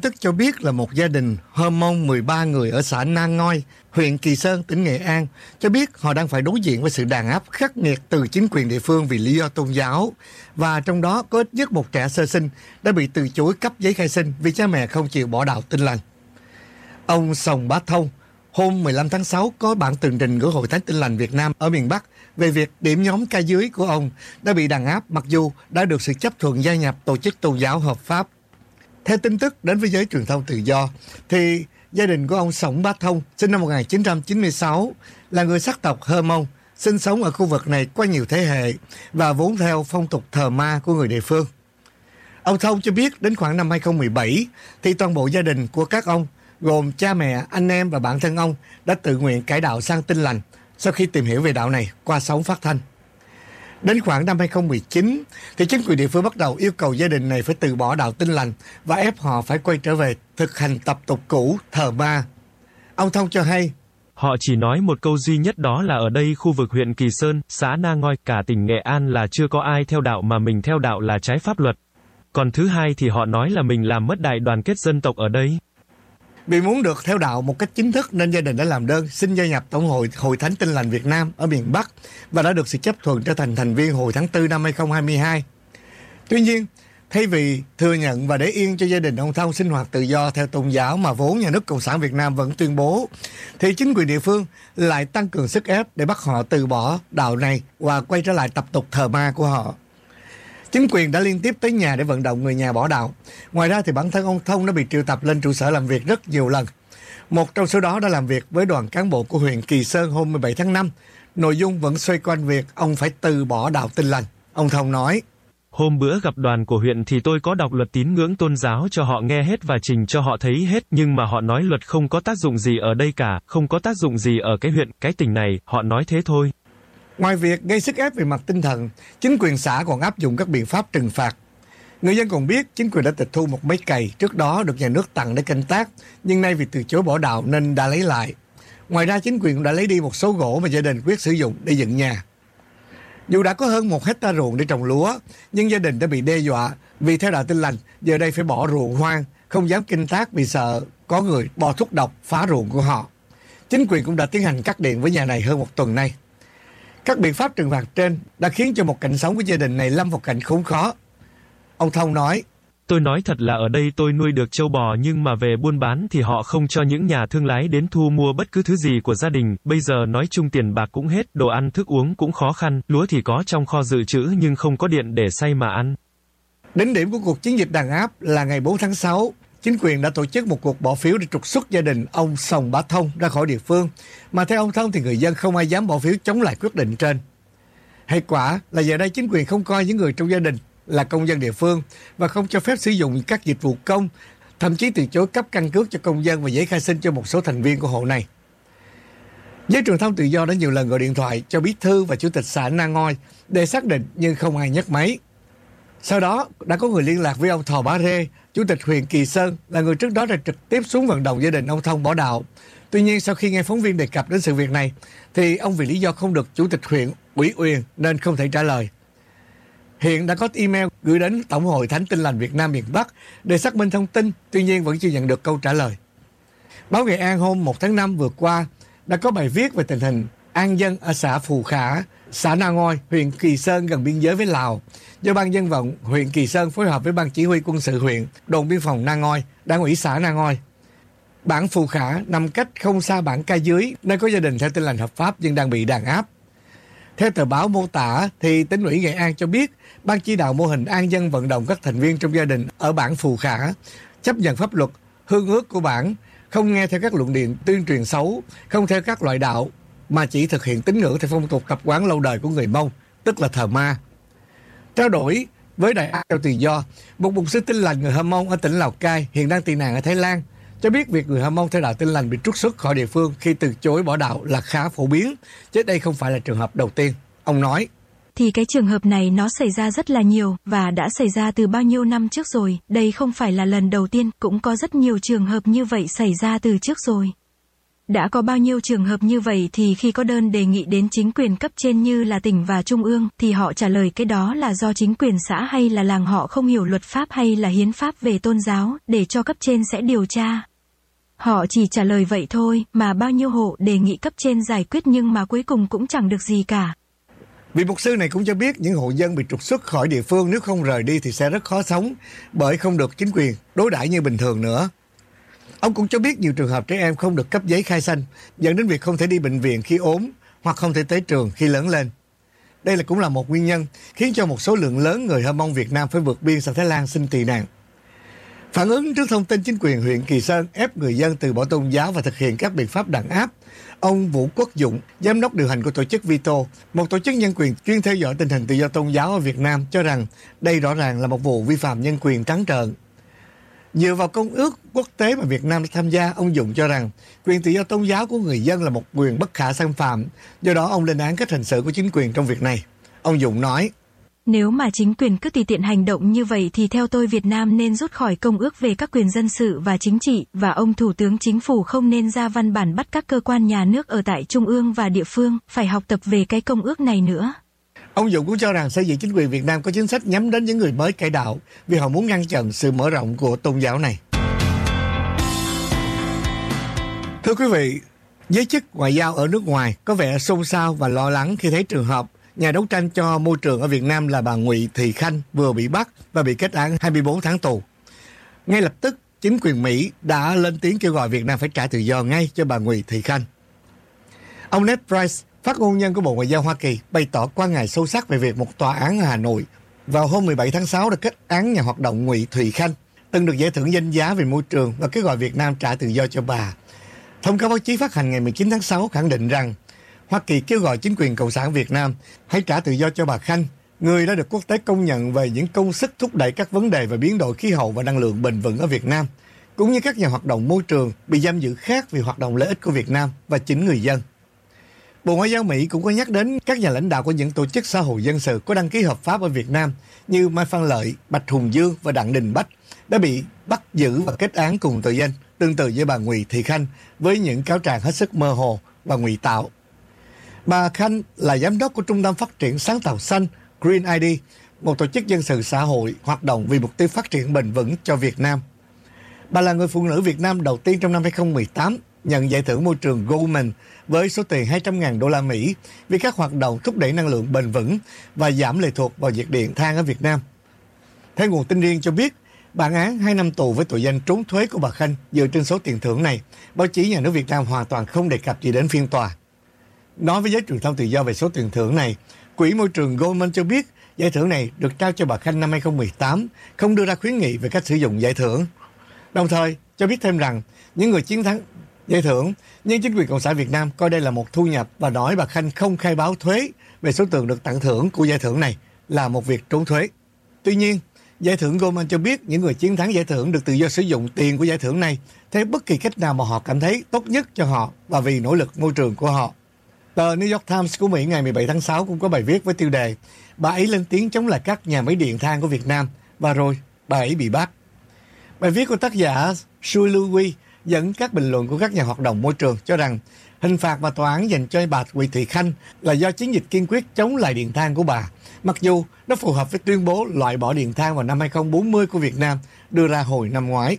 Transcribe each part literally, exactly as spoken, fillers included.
tức cho biết là một gia đình Hơ Mông mười ba người ở xã Na Ngoi, huyện Kỳ Sơn, tỉnh Nghệ An, cho biết họ đang phải đối diện với sự đàn áp khắc nghiệt từ chính quyền địa phương vì lý do tôn giáo. Và trong đó có ít nhất một trẻ sơ sinh đã bị từ chối cấp giấy khai sinh vì cha mẹ không chịu bỏ đạo Tin Lành. Ông Sồng Bá Thông hôm mười lăm tháng sáu có bản tường trình gửi Hội Thánh Tin Lành Việt Nam ở miền Bắc về việc điểm nhóm ca dưới của ông đã bị đàn áp mặc dù đã được sự chấp thuận gia nhập tổ chức tôn giáo hợp pháp. Theo tin tức đến với giới truyền thông tự do, thì gia đình của ông Sổng Bá Thông, sinh năm một nghìn chín trăm chín mươi sáu, là người sắc tộc Hơ Mông, sinh sống ở khu vực này qua nhiều thế hệ và vốn theo phong tục thờ ma của người địa phương. Ông Thông cho biết đến khoảng năm hai không một bảy, thì toàn bộ gia đình của các ông, gồm cha mẹ, anh em và bản thân ông, đã tự nguyện cải đạo sang Tin Lành sau khi tìm hiểu về đạo này qua sóng phát thanh. Đến khoảng năm hai không một chín, thì chính quyền địa phương bắt đầu yêu cầu gia đình này phải từ bỏ đạo Tin Lành và ép họ phải quay trở về thực hành tập tục cũ thờ ma. Ông Thông cho hay, họ chỉ nói một câu duy nhất, đó là ở đây khu vực huyện Kỳ Sơn, xã Na Ngoi, cả tỉnh Nghệ An là chưa có ai theo đạo mà mình theo đạo là trái pháp luật. Còn thứ hai thì họ nói là mình làm mất đại đoàn kết dân tộc ở đây. Vì muốn được theo đạo một cách chính thức nên gia đình đã làm đơn xin gia nhập Tổng hội Hội Thánh Tin Lành Việt Nam ở miền Bắc và đã được sự chấp thuận trở thành thành viên hồi tháng tư năm hai không hai hai. Tuy nhiên, thay vì thừa nhận và để yên cho gia đình ông Thông sinh hoạt tự do theo tôn giáo mà vốn nhà nước Cộng sản Việt Nam vẫn tuyên bố, thì chính quyền địa phương lại tăng cường sức ép để bắt họ từ bỏ đạo này và quay trở lại tập tục thờ ma của họ. Chính quyền đã liên tiếp tới nhà để vận động người nhà bỏ đạo. Ngoài ra thì bản thân ông Thông đã bị triệu tập lên trụ sở làm việc rất nhiều lần. Một trong số đó đã làm việc với đoàn cán bộ của huyện Kỳ Sơn hôm mười bảy tháng năm. Nội dung vẫn xoay quanh việc ông phải từ bỏ đạo Tin Lành. Ông Thông nói, hôm bữa gặp đoàn của huyện thì tôi có đọc luật tín ngưỡng tôn giáo cho họ nghe hết và trình cho họ thấy hết, nhưng mà họ nói luật không có tác dụng gì ở đây cả, không có tác dụng gì ở cái huyện, cái tỉnh này, họ nói thế thôi. Ngoài việc gây sức ép về mặt tinh thần, chính quyền xã còn áp dụng các biện pháp trừng phạt. Người dân còn biết chính quyền đã tịch thu một máy cày trước đó được nhà nước tặng để canh tác, nhưng nay vì từ chối bỏ đạo nên đã lấy lại. Ngoài ra chính quyền cũng đã lấy đi một số gỗ mà gia đình quyết sử dụng để dựng nhà. Dù đã có hơn một hecta ruộng để trồng lúa, nhưng gia đình đã bị đe dọa vì theo đạo Tin Lành giờ đây phải bỏ ruộng hoang, không dám canh tác vì sợ có người bỏ thuốc độc phá ruộng của họ. Chính quyền cũng đã tiến hành cắt điện với nhà này hơn một tuần nay. Các biện pháp trừng phạt trên đã khiến cho một cảnh sống của gia đình này lâm vào cảnh khốn khó. Ông Thông nói, tôi nói thật là ở đây tôi nuôi được trâu bò nhưng mà về buôn bán thì họ không cho những nhà thương lái đến thu mua bất cứ thứ gì của gia đình, bây giờ nói chung tiền bạc cũng hết, đồ ăn thức uống cũng khó khăn, lúa thì có trong kho dự trữ nhưng không có điện để xay mà ăn. Đến điểm của cuộc chiến dịch đàn áp là ngày bốn tháng sáu, chính quyền đã tổ chức một cuộc bỏ phiếu để trục xuất gia đình ông Sồng Bá Thông ra khỏi địa phương, mà theo ông Thông thì người dân không ai dám bỏ phiếu chống lại quyết định trên. Hệ quả là giờ đây chính quyền không coi những người trong gia đình là công dân địa phương và không cho phép sử dụng các dịch vụ công, thậm chí từ chối cấp căn cước cho công dân và giấy khai sinh cho một số thành viên của hộ này. Giới truyền thông tự do đã nhiều lần gọi điện thoại cho bí thư và chủ tịch xã Na Ngoi để xác định nhưng không ai nhấc máy. Sau đó đã có người liên lạc với ông Thò Bá Rê, chủ tịch huyện Kỳ Sơn, là người trước đó đã trực tiếp xuống vận động gia đình ông Thông bỏ đạo. Tuy nhiên sau khi nghe phóng viên đề cập đến sự việc này, thì ông vì lý do không được chủ tịch huyện ủy quyền nên không thể trả lời. Hiện đã có email gửi đến Tổng hội Thánh Tin Lành Việt Nam miền Bắc để xác minh thông tin, tuy nhiên vẫn chưa nhận được câu trả lời. Báo Nghệ An hôm một tháng năm vừa qua đã có bài viết về tình hình an dân ở xã Phù Khả, xã Na Ngoi, huyện Kỳ Sơn gần biên giới với Lào, do Ban Dân vận huyện Kỳ Sơn phối hợp với Ban Chỉ huy quân sự huyện, đồn biên phòng Na Ngoi, Đảng ủy xã Na Ngoi. Bản Phù Khả nằm cách không xa bản Ca Dưới, nơi có gia đình theo Tin Lành hợp pháp nhưng đang bị đàn áp. Theo tờ báo mô tả, thì Tỉnh ủy Nghệ An cho biết Ban chỉ đạo mô hình an dân vận động các thành viên trong gia đình ở bản Phù Khả chấp nhận pháp luật, hương ước của bản, không nghe theo các luận điệu tuyên truyền xấu, không theo các loại đạo, mà chỉ thực hiện tín ngưỡng theo phong tục tập quán lâu đời của người Mông, tức là thờ ma. Trao đổi với Đài Á Châu Tự Do, một mục sư Tin Lành người Hơ Mông ở tỉnh Lào Cai hiện đang tị nạn ở Thái Lan, cho biết việc người Hơ Mông theo đạo Tin Lành bị trục xuất khỏi địa phương khi từ chối bỏ đạo là khá phổ biến, chứ đây không phải là trường hợp đầu tiên. Ông nói, thì cái trường hợp này nó xảy ra rất là nhiều, và đã xảy ra từ bao nhiêu năm trước rồi, đây không phải là lần đầu tiên, cũng có rất nhiều trường hợp như vậy xảy ra từ trước rồi. Đã có bao nhiêu trường hợp như vậy thì khi có đơn đề nghị đến chính quyền cấp trên như là tỉnh và trung ương thì họ trả lời cái đó là do chính quyền xã hay là làng họ không hiểu luật pháp hay là hiến pháp về tôn giáo, để cho cấp trên sẽ điều tra. Họ chỉ trả lời vậy thôi, mà bao nhiêu hộ đề nghị cấp trên giải quyết nhưng mà cuối cùng cũng chẳng được gì cả. Vị mục sư này cũng cho biết những hộ dân bị trục xuất khỏi địa phương nếu không rời đi thì sẽ rất khó sống, bởi không được chính quyền đối đãi như bình thường nữa. Ông cũng cho biết nhiều trường hợp trẻ em không được cấp giấy khai sinh, dẫn đến việc không thể đi bệnh viện khi ốm hoặc không thể tới trường khi lớn lên. Đây là cũng là một nguyên nhân khiến cho một số lượng lớn người Hơ Mông Việt Nam phải vượt biên sang Thái Lan xin tị nạn. Phản ứng trước thông tin chính quyền huyện Kỳ Sơn ép người dân từ bỏ tôn giáo và thực hiện các biện pháp đàn áp, ông Vũ Quốc Dũng, giám đốc điều hành của tổ chức Vito, một tổ chức nhân quyền chuyên theo dõi tình hình tự do tôn giáo ở Việt Nam, cho rằng đây rõ ràng là một vụ vi phạm nhân quyền trắng trợn. Dựa vào công ước quốc tế mà Việt Nam đã tham gia, ông Dũng cho rằng quyền tự do tôn giáo của người dân là một quyền bất khả xâm phạm, do đó ông lên án cách hành xử của chính quyền trong việc này. Ông Dũng nói: Nếu mà chính quyền cứ tùy tiện hành động như vậy thì theo tôi Việt Nam nên rút khỏi công ước về các quyền dân sự và chính trị, và ông Thủ tướng Chính phủ không nên ra văn bản bắt các cơ quan nhà nước ở tại trung ương và địa phương phải học tập về cái công ước này nữa. Ông Dũng cũng cho rằng xây dựng chính quyền Việt Nam có chính sách nhắm đến những người mới cải đạo vì họ muốn ngăn chặn sự mở rộng của tôn giáo này. Thưa quý vị, giới chức ngoại giao ở nước ngoài có vẻ xôn xao và lo lắng khi thấy trường hợp nhà đấu tranh cho môi trường ở Việt Nam là bà Ngụy Thị Khanh vừa bị bắt và bị kết án hai mươi bốn tháng tù. Ngay lập tức, chính quyền Mỹ đã lên tiếng kêu gọi Việt Nam phải trả tự do ngay cho bà Ngụy Thị Khanh. Ông Ned Price, phát ngôn nhân của Bộ Ngoại giao Hoa Kỳ, bày tỏ quan ngại sâu sắc về việc một tòa án ở Hà Nội vào hôm mười bảy tháng sáu đã kết án nhà hoạt động Ngụy Thị Khanh, từng được giải thưởng danh giá về môi trường, và kêu gọi Việt Nam trả tự do cho bà. Thông cáo báo chí phát hành ngày mười chín tháng sáu khẳng định rằng Hoa Kỳ kêu gọi chính quyền Cộng sản Việt Nam hãy trả tự do cho bà Khanh, người đã được quốc tế công nhận về những công sức thúc đẩy các vấn đề về biến đổi khí hậu và năng lượng bền vững ở Việt Nam, cũng như các nhà hoạt động môi trường bị giam giữ khác vì hoạt động lợi ích của Việt Nam và chính người dân. Bộ Ngoại giao Mỹ cũng có nhắc đến các nhà lãnh đạo của những tổ chức xã hội dân sự có đăng ký hợp pháp ở Việt Nam như Mai Phan Lợi, Bạch Hùng Dương và Đặng Đình Bách đã bị bắt giữ và kết án cùng tội danh, tương tự với bà Ngụy Thị Khanh, với những cáo trạng hết sức mơ hồ và ngụy tạo. Bà Khanh là giám đốc của Trung tâm Phát triển Sáng tạo Xanh Green i đê, một tổ chức dân sự xã hội hoạt động vì mục tiêu phát triển bền vững cho Việt Nam. Bà là người phụ nữ Việt Nam đầu tiên trong năm hai không một tám nhận giải thưởng môi trường Goldman với số tiền hai trăm nghìn đô la Mỹ vì các hoạt động thúc đẩy năng lượng bền vững và giảm lệ thuộc vào nhiệt điện than ở Việt Nam. Theo nguồn tin riêng cho biết, bản án hai năm tù với tội danh trốn thuế của bà Khanh dựa trên số tiền thưởng này, báo chí nhà nước Việt Nam hoàn toàn không đề cập gì đến phiên tòa. Nói với giới truyền thông tự do về số tiền thưởng này, Quỹ Môi trường Goldman cho biết giải thưởng này được trao cho bà Khanh năm hai không một tám, không đưa ra khuyến nghị về cách sử dụng giải thưởng. Đồng thời, cho biết thêm rằng những người chiến thắng giải thưởng, nhưng chính quyền Cộng sản Việt Nam coi đây là một thu nhập và nói bà Khanh không khai báo thuế về số tiền được tặng thưởng của giải thưởng này là một việc trốn thuế. Tuy nhiên, giải thưởng Goldman cho biết những người chiến thắng giải thưởng được tự do sử dụng tiền của giải thưởng này theo bất kỳ cách nào mà họ cảm thấy tốt nhất cho họ và vì nỗ lực môi trường của họ. Tờ New York Times của Mỹ ngày mười bảy tháng sáu cũng có bài viết với tiêu đề "Bà ấy lên tiếng chống lại các nhà máy điện than của Việt Nam và rồi bà ấy bị bắt". Bài viết của tác giả Sui Louis dẫn các bình luận của các nhà hoạt động môi trường cho rằng hình phạt mà tòa án dành cho bà Ngụy Thị Khanh là do chiến dịch kiên quyết chống lại điện than của bà, mặc dù nó phù hợp với tuyên bố loại bỏ điện than vào năm hai không bốn mươi của Việt Nam đưa ra hồi năm ngoái.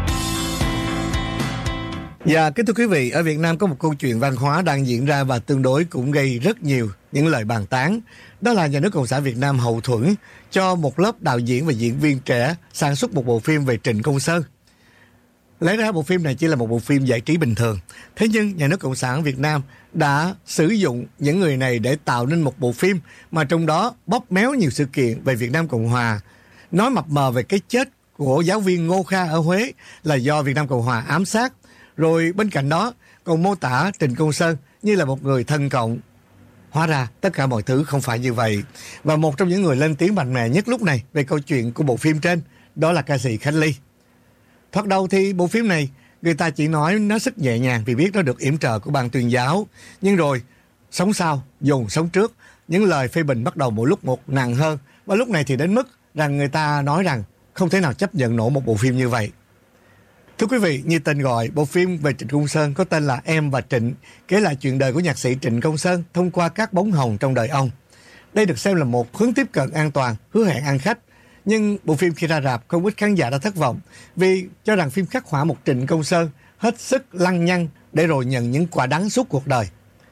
Và kính thưa quý vị, ở Việt Nam có một câu chuyện văn hóa đang diễn ra và tương đối cũng gây rất nhiều những lời bàn tán. Đó là nhà nước Cộng sản Việt Nam hậu thuẫn cho một lớp đạo diễn và diễn viên trẻ sản xuất một bộ phim về Trịnh Công Sơn. Lẽ ra bộ phim này chỉ là một bộ phim giải trí bình thường. Thế nhưng nhà nước Cộng sản Việt Nam đã sử dụng những người này để tạo nên một bộ phim mà trong đó bóp méo nhiều sự kiện về Việt Nam Cộng Hòa, nói mập mờ về cái chết của giáo viên Ngô Kha ở Huế là do Việt Nam Cộng Hòa ám sát. Rồi bên cạnh đó còn mô tả Trịnh Công Sơn như là một người thân cộng. Hóa ra tất cả mọi thứ không phải như vậy. Và một trong những người lên tiếng mạnh mẽ nhất lúc này về câu chuyện của bộ phim trên, đó là ca sĩ Khánh Ly. Thoạt đầu thì bộ phim này người ta chỉ nói nó rất nhẹ nhàng vì biết nó được yểm trợ của ban tuyên giáo. Nhưng rồi sống sau dồn sống trước, những lời phê bình bắt đầu mỗi lúc một nặng hơn. Và lúc này thì đến mức rằng người ta nói rằng không thể nào chấp nhận nổi một bộ phim như vậy. Thưa Thưa quý vị, như tên gọi, bộ phim về Trịnh Công Sơn có tên là Em và Trịnh, kể lại chuyện đời của nhạc sĩ Trịnh Công Sơn thông qua các bóng hồng trong đời ông. Đây được xem là một hướng tiếp cận an toàn, hứa hẹn ăn khách. Nhưng bộ phim khi ra rạp, không ít khán giả đã thất vọng vì cho rằng phim khắc họa một Trịnh Công Sơn hết sức lăng nhăng để rồi nhận những quả đắng suốt cuộc đời.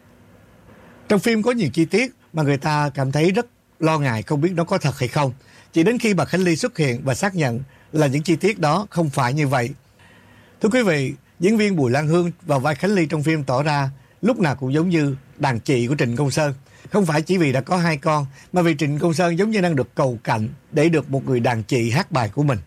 Trong phim có nhiều chi tiết mà người ta cảm thấy rất lo ngại không biết nó có thật hay không. Chỉ đến khi bà Khánh Ly xuất hiện và xác nhận là những chi tiết đó không phải như vậy. Thưa quý vị, diễn viên Bùi Lan Hương vào vai Khánh Ly trong phim tỏ ra lúc nào cũng giống như đàn chị của Trịnh Công Sơn. Không phải chỉ vì đã có hai con, mà vì Trịnh Công Sơn giống như đang được cầu cạnh để được một người đàn chị hát bài của mình.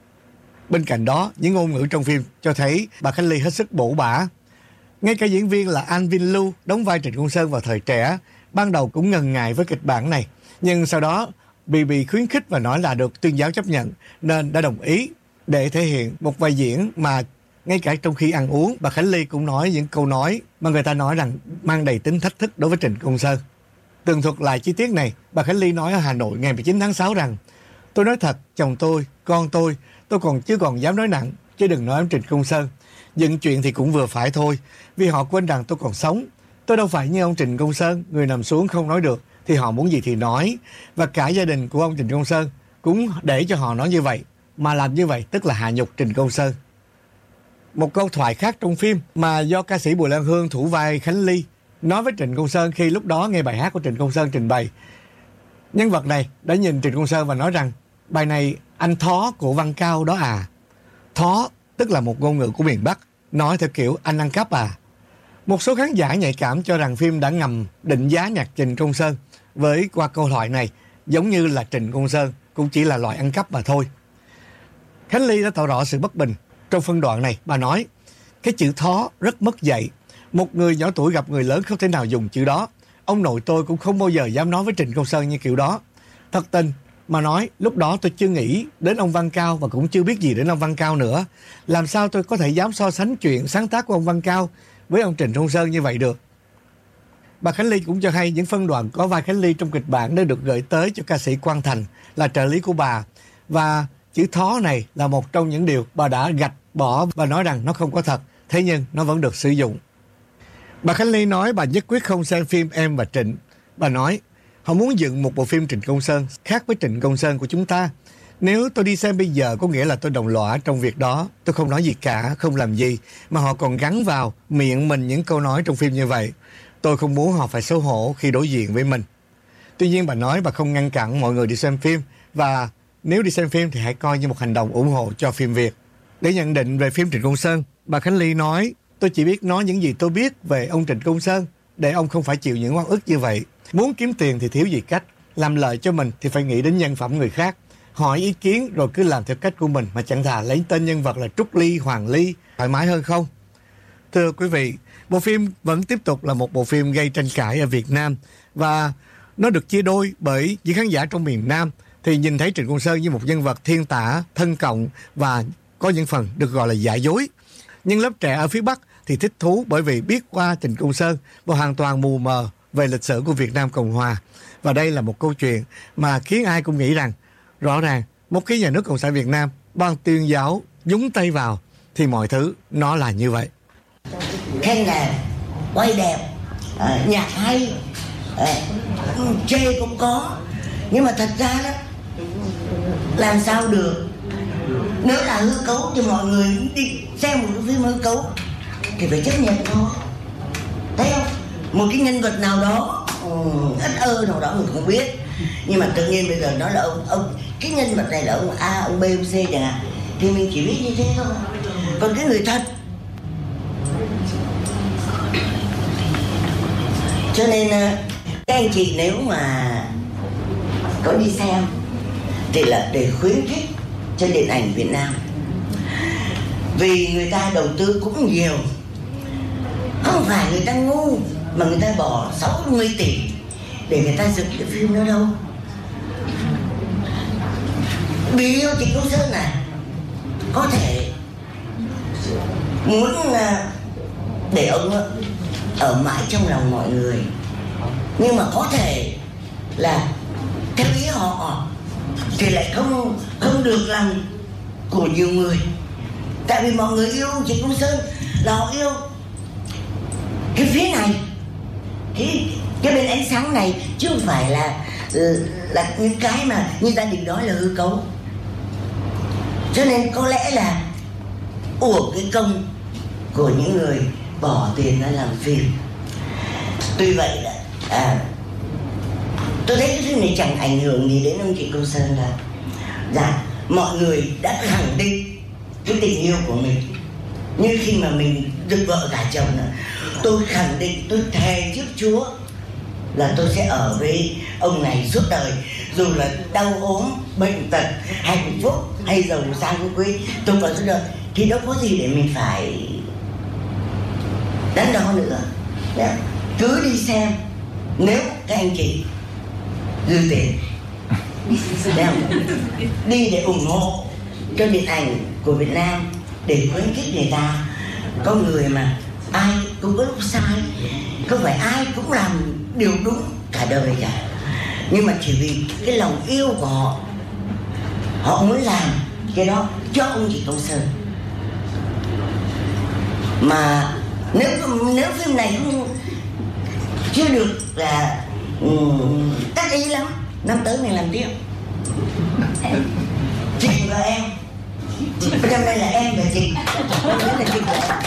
Bên cạnh đó, những ngôn ngữ trong phim cho thấy bà Khánh Ly hết sức bổ bả. Ngay cả diễn viên là An Vinh Lưu đóng vai Trịnh Công Sơn vào thời trẻ, ban đầu cũng ngần ngại với kịch bản này, nhưng sau đó bị bị khuyến khích và nói là được tuyên giáo chấp nhận nên đã đồng ý để thể hiện một vai diễn mà ngay cả trong khi ăn uống, bà Khánh Ly cũng nói những câu nói mà người ta nói rằng mang đầy tính thách thức đối với Trịnh Công Sơn. Tường thuật lại chi tiết này, bà Khánh Ly nói ở Hà Nội ngày mười chín tháng sáu rằng: "Tôi nói thật, chồng tôi, con tôi, tôi còn chưa còn dám nói nặng, chứ đừng nói em Trịnh Công Sơn. Dựng chuyện thì cũng vừa phải thôi, vì họ quên rằng tôi còn sống. Tôi đâu phải như ông Trịnh Công Sơn, người nằm xuống không nói được, thì họ muốn gì thì nói. Và cả gia đình của ông Trịnh Công Sơn cũng để cho họ nói như vậy, mà làm như vậy tức là hạ nhục Trịnh Công Sơn." Một câu thoại khác trong phim mà do ca sĩ Bùi Lan Hương thủ vai Khánh Ly nói với Trịnh Công Sơn khi lúc đó nghe bài hát của Trịnh Công Sơn trình bày. Nhân vật này đã nhìn Trịnh Công Sơn và nói rằng: "Bài này anh Thó của Văn Cao đó à." Thó tức là một ngôn ngữ của miền Bắc, nói theo kiểu anh ăn cắp à. Một số khán giả nhạy cảm cho rằng phim đã ngầm định giá nhạc Trịnh Công Sơn với qua câu thoại này, giống như là Trịnh Công Sơn cũng chỉ là loại ăn cắp mà thôi. Khánh Ly đã tỏ rõ sự bất bình. Trong phân đoạn này, bà nói: "Cái chữ thó rất mất dạy. Một người nhỏ tuổi gặp người lớn không thể nào dùng chữ đó. Ông nội tôi cũng không bao giờ dám nói với Trịnh Công Sơn như kiểu đó. Thật tình mà nói, lúc đó tôi chưa nghĩ đến ông Văn Cao và cũng chưa biết gì đến ông Văn Cao nữa. Làm sao tôi có thể dám so sánh chuyện sáng tác của ông Văn Cao với ông Trịnh Công Sơn như vậy được?" Bà Khánh Ly cũng cho hay những phân đoạn có vai Khánh Ly trong kịch bản đã được gửi tới cho ca sĩ Quang Thành là trợ lý của bà. Và chữ thó này là một trong những điều bà đã gạch bỏ và nói rằng nó không có thật, thế nhưng nó vẫn được sử dụng. Bà Khánh Ly nói bà nhất quyết không xem phim Em và Trịnh. Bà nói: "Họ muốn dựng một bộ phim Trịnh Công Sơn khác với Trịnh Công Sơn của chúng ta. Nếu tôi đi xem bây giờ có nghĩa là tôi đồng lõa trong việc đó. Tôi không nói gì cả, không làm gì, mà họ còn gắn vào miệng mình những câu nói trong phim như vậy. Tôi không muốn họ phải xấu hổ khi đối diện với mình." Tuy nhiên bà nói bà không ngăn cản mọi người đi xem phim, và nếu đi xem phim thì hãy coi như một hành động ủng hộ cho phim Việt. Để nhận định về phim Trịnh Công Sơn, bà Khánh Ly nói: "Tôi chỉ biết nói những gì tôi biết về ông Trịnh Công Sơn, để ông không phải chịu những oan ức như vậy. Muốn kiếm tiền thì thiếu gì cách, làm lợi cho mình thì phải nghĩ đến nhân phẩm người khác. Hỏi ý kiến rồi cứ làm theo cách của mình, mà chẳng thà lấy tên nhân vật là Trúc Ly, Hoàng Ly, thoải mái hơn không?" Thưa quý vị, bộ phim vẫn tiếp tục là một bộ phim gây tranh cãi ở Việt Nam, và nó được chia đôi bởi những khán giả trong miền Nam thì nhìn thấy Trịnh Công Sơn như một nhân vật thiên tả, thân cộng và có những phần được gọi là giả dối. Nhưng lớp trẻ ở phía Bắc thì thích thú bởi vì biết qua Trịnh Công Sơn và hoàn toàn mù mờ về lịch sử của Việt Nam Cộng Hòa. Và đây là một câu chuyện mà khiến ai cũng nghĩ rằng rõ ràng một khi nhà nước Cộng sản Việt Nam ban tuyên giáo nhúng tay vào thì mọi thứ nó là như vậy. Khen đẹp, quay đẹp, à, nhạc hay, à, chê cũng có. Nhưng mà thật ra đó, làm sao được? Nếu là hư cấu thì mọi người đi xem một cái phim hư cấu thì phải chấp nhận thôi. Thấy không? Một cái nhân vật nào đó, ất ơ nào đó mình không biết, nhưng mà tự nhiên bây giờ nó là ông, ông cái nhân vật này là ông A, ông B, ông C chẳng hạn, thì mình chỉ biết như thế thôi. Còn cái người thật, cho nên các anh chị nếu mà có đi xem thì là để khuyến khích cho điện ảnh Việt Nam, vì người ta đầu tư cũng nhiều, không phải người ta ngu mà người ta bỏ sáu mươi tỷ để người ta dựng cái phim đó đâu. Vì yêu Trịnh Công Sơn này có thể muốn để ông ở mãi trong lòng mọi người, nhưng mà có thể là theo ý họ thì lại không không được lòng của nhiều người. Tại vì mọi người yêu chị Công Sơn là họ yêu cái phía này, cái, cái bên ánh sáng này, chứ không phải là là những cái mà như gia đình nói là hư cấu. Cho nên có lẽ là uổng cái công của những người bỏ tiền ra làm phim. Tuy vậy là à, tôi thấy cái phim này chẳng ảnh hưởng gì đến ông chị Công Sơn đâu. Dạ, mọi người đã khẳng định cái tình yêu của mình. Như khi mà mình được vợ gả chồng nữa, tôi khẳng định, tôi thề trước Chúa là tôi sẽ ở với ông này suốt đời. Dù là đau ốm, bệnh tật, hạnh phúc hay giàu sang phú quý, tôi còn suốt đời. Thì đâu có gì để mình phải đắn đo nữa. Đấy. Cứ đi xem. Nếu các anh chị dư tiền đi để ủng hộ cho điện ảnh của Việt Nam, để khuyến khích người ta. Có người mà ai cũng có lúc sai, không phải ai cũng làm điều đúng cả đời cả, nhưng mà chỉ vì cái lòng yêu của họ, họ muốn làm cái đó cho ông chị Công Sơn. Mà nếu nếu phim này không chưa được là um, tác ý lắm, năm tới mình làm tiếp. Chị và em, năm nay là em và chị, năm tới là chị và em.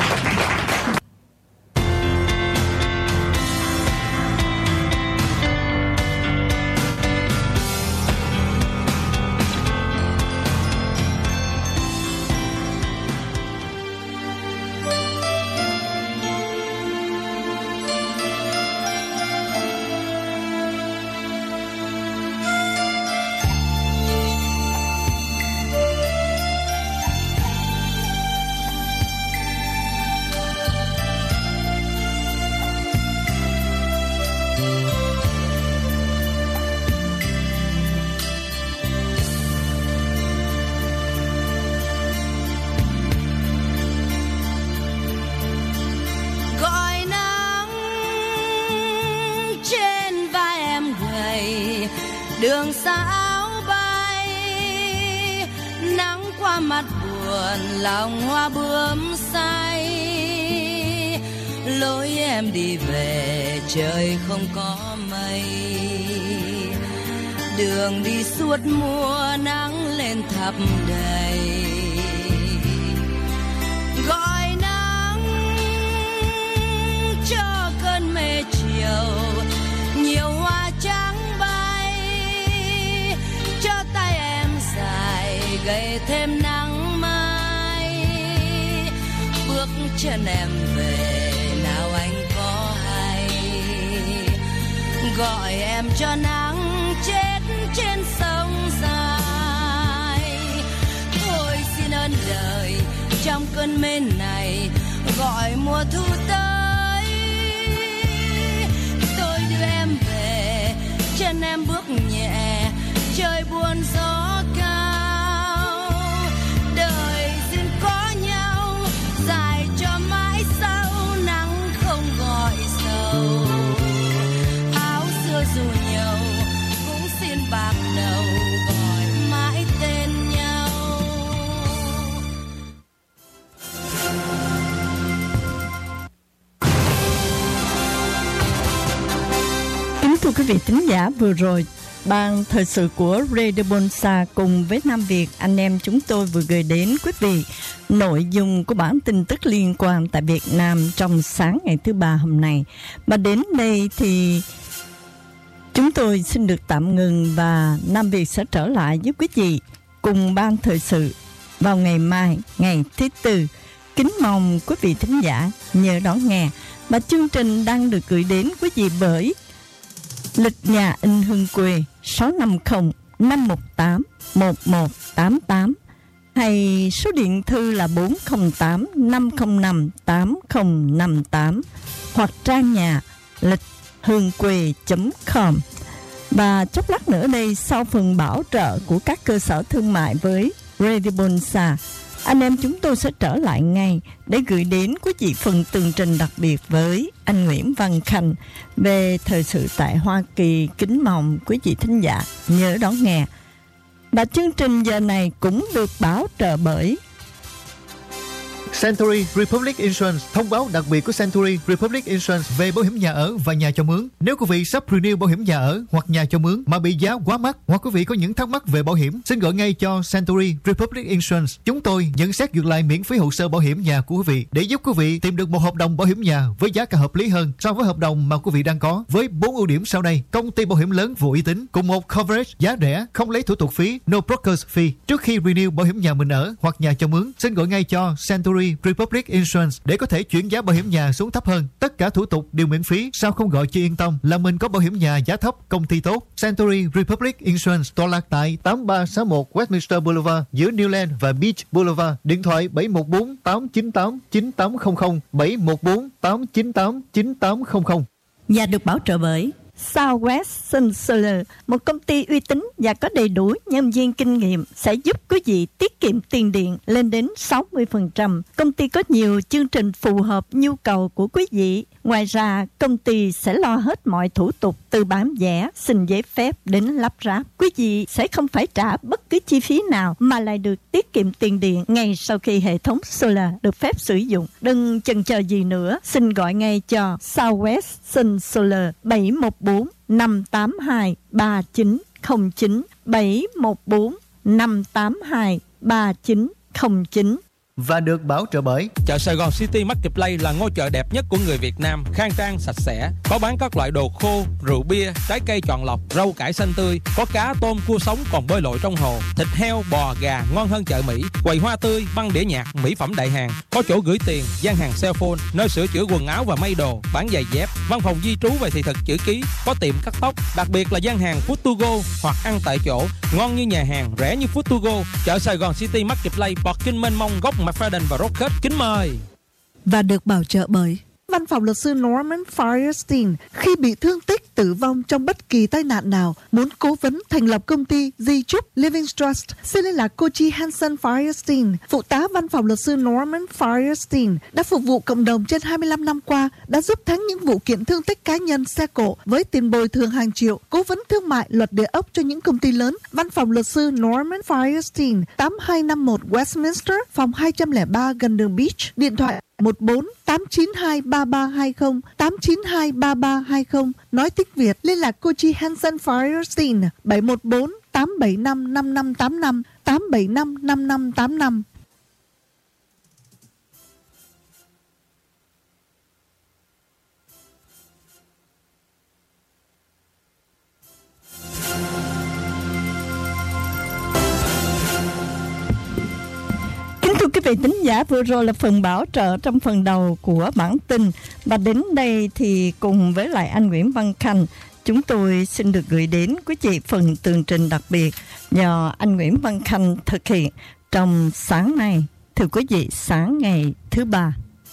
Đường xa áo bay, nắng qua mặt buồn, lòng hoa bướm say. Lối em đi về trời không có mây, đường đi suốt mùa nắng lên thắp đầy. Gọi nắng cho cơn mê chiều, nhiều hoa trắng gầy thêm nắng mai. Bước chân em về nào anh có hay, gọi em cho nắng chết trên sông dài. Thôi xin ơn đời trong cơn mê này, gọi mùa thu tới. Tôi đưa em về, chân em bước nhẹ, trời buồn gió cao. Áo xưa dù nhiều cũng xin bạc đầu, gọi mãi tên nhau. Kính thưa quý vị thính giả, vừa rồi ban thời sự của Radio Bonsa cùng với Nam Việt anh em chúng tôi vừa gửi đến quý vị nội dung của bản tin tức liên quan tại Việt Nam trong sáng ngày thứ ba hôm nay. Mà đến đây thì chúng tôi xin được tạm ngừng và Nam Việt sẽ trở lại với quý vị cùng ban thời sự vào ngày mai, ngày thứ Tư. Kính mong quý vị thính giả nhớ đón nghe. Và chương trình đang được gửi đến quý vị bởi Lịch Nhà in Hương Quê sáu năm không năm một tám một một tám tám hay số điện thư là bốn không tám năm không năm tám không năm tám hoặc trang nhà lịch hương quê chấm com. Và chốc lát nữa đây, sau phần bảo trợ của các cơ sở thương mại với Radio Bonsa, anh em chúng tôi sẽ trở lại ngay để gửi đến quý vị phần tường trình đặc biệt với anh Nguyễn Văn Khanh về thời sự tại Hoa Kỳ. Kính mong quý vị thính giả nhớ đón nghe. Và chương trình giờ này cũng được bảo trợ bởi Century Republic Insurance, thông báo đặc biệt của Century Republic Insurance về bảo hiểm nhà ở và nhà cho mướn. Nếu quý vị sắp renew bảo hiểm nhà ở hoặc nhà cho mướn mà bị giá quá mắc, hoặc quý vị có những thắc mắc về bảo hiểm, xin gọi ngay cho Century Republic Insurance. Chúng tôi nhận xét duyệt lại miễn phí hồ sơ bảo hiểm nhà của quý vị để giúp quý vị tìm được một hợp đồng bảo hiểm nhà với giá cả hợp lý hơn so với hợp đồng mà quý vị đang có. Với bốn ưu điểm sau đây: công ty bảo hiểm lớn và uy tín, cùng một coverage giá rẻ, không lấy thủ tục phí, no brokers fee. Trước khi renew bảo hiểm nhà mình ở hoặc nhà cho mướn, xin gọi ngay cho Century Republic Insurance để có thể chuyển giá bảo hiểm nhà xuống thấp hơn. Tất cả thủ tục đều miễn phí. Sao không gọi cho yên tâm là mình có bảo hiểm nhà giá thấp, công ty tốt. Century Republic Insurance tọa lạc tại tám ba sáu một Westminster Boulevard giữa Newland và Beach Boulevard. Điện thoại bảy một bốn tám chín tám chín tám không không, bảy một bốn tám chín tám chín tám không không. Và được bảo trợ bởi Southwest Sun Solar, một công ty uy tín và có đầy đủ nhân viên kinh nghiệm sẽ giúp quý vị tiết kiệm tiền điện lên đến sáu mươi phần trăm. Công ty có nhiều chương trình phù hợp nhu cầu của quý vị. Ngoài ra, công ty sẽ lo hết mọi thủ tục từ bản vẽ, xin giấy phép đến lắp ráp. Quý vị sẽ không phải trả bất cứ chi phí nào mà lại được tiết kiệm tiền điện ngay sau khi hệ thống solar được phép sử dụng. Đừng chần chờ gì nữa, xin gọi ngay cho Southwest Sun Solar bảy một bốn năm tám hai ba chín không chín, bảy một bốn năm tám hai ba chín không chín. Và được bảo trợ bởi chợ Sài Gòn City Marketplace là ngôi chợ đẹp nhất của người Việt Nam, khang trang, sạch sẽ, có bán các loại đồ khô, rượu bia, trái cây chọn lọc, rau cải xanh tươi, có cá, tôm, cua sống còn bơi lội trong hồ, thịt heo, bò, gà ngon hơn chợ Mỹ, quầy hoa tươi, băng đĩa nhạc, mỹ phẩm đại hàng, có chỗ gửi tiền, gian hàng cell phone, nơi sửa chữa quần áo và may đồ, bán giày dép, văn phòng di trú về thị thực chữ ký, có tiệm cắt tóc, đặc biệt là gian hàng food to go hoặc ăn tại chỗ, ngon như nhà hàng, rẻ như food to go. Chợ Sài Gòn City Marketplace, Port Kinh Mênh Mông, góc McFadden và Rockett. Kính mời. Và được bảo trợ bởi Văn phòng luật sư Norman Firestein. Khi bị thương tích, tử vong trong bất kỳ tai nạn nào, muốn cố vấn thành lập công ty di chúc Living Trust, xin liên lạc cô Chi Hansen Firestein. Phụ tá văn phòng luật sư Norman Firestein đã phục vụ cộng đồng trên hai mươi lăm năm qua, đã giúp thắng những vụ kiện thương tích cá nhân, xe cộ với tiền bồi thường hàng triệu, cố vấn thương mại, luật địa ốc cho những công ty lớn. Văn phòng luật sư Norman Firestein, tám hai năm một Westminster, phòng hai trăm lẻ ba gần đường Beach. Điện thoại một bốn tám chín hai ba ba hai không, tám chín hai ba ba hai không. Nói tiếng Việt, liên lạc cô Chi Hansen Firestein bảy một bốn tám bảy năm năm năm tám năm, tám bảy năm năm năm tám năm. Thưa quý vị thính giả, vừa rồi là phần bảo trợ trong phần đầu của bản tin. Và đến đây thì cùng với lại anh Nguyễn Văn Khanh, chúng tôi xin được gửi đến quý vị phần tường trình đặc biệt do anh Nguyễn Văn Khanh thực hiện trong sáng nay. Thưa quý vị, sáng ngày thứ ba.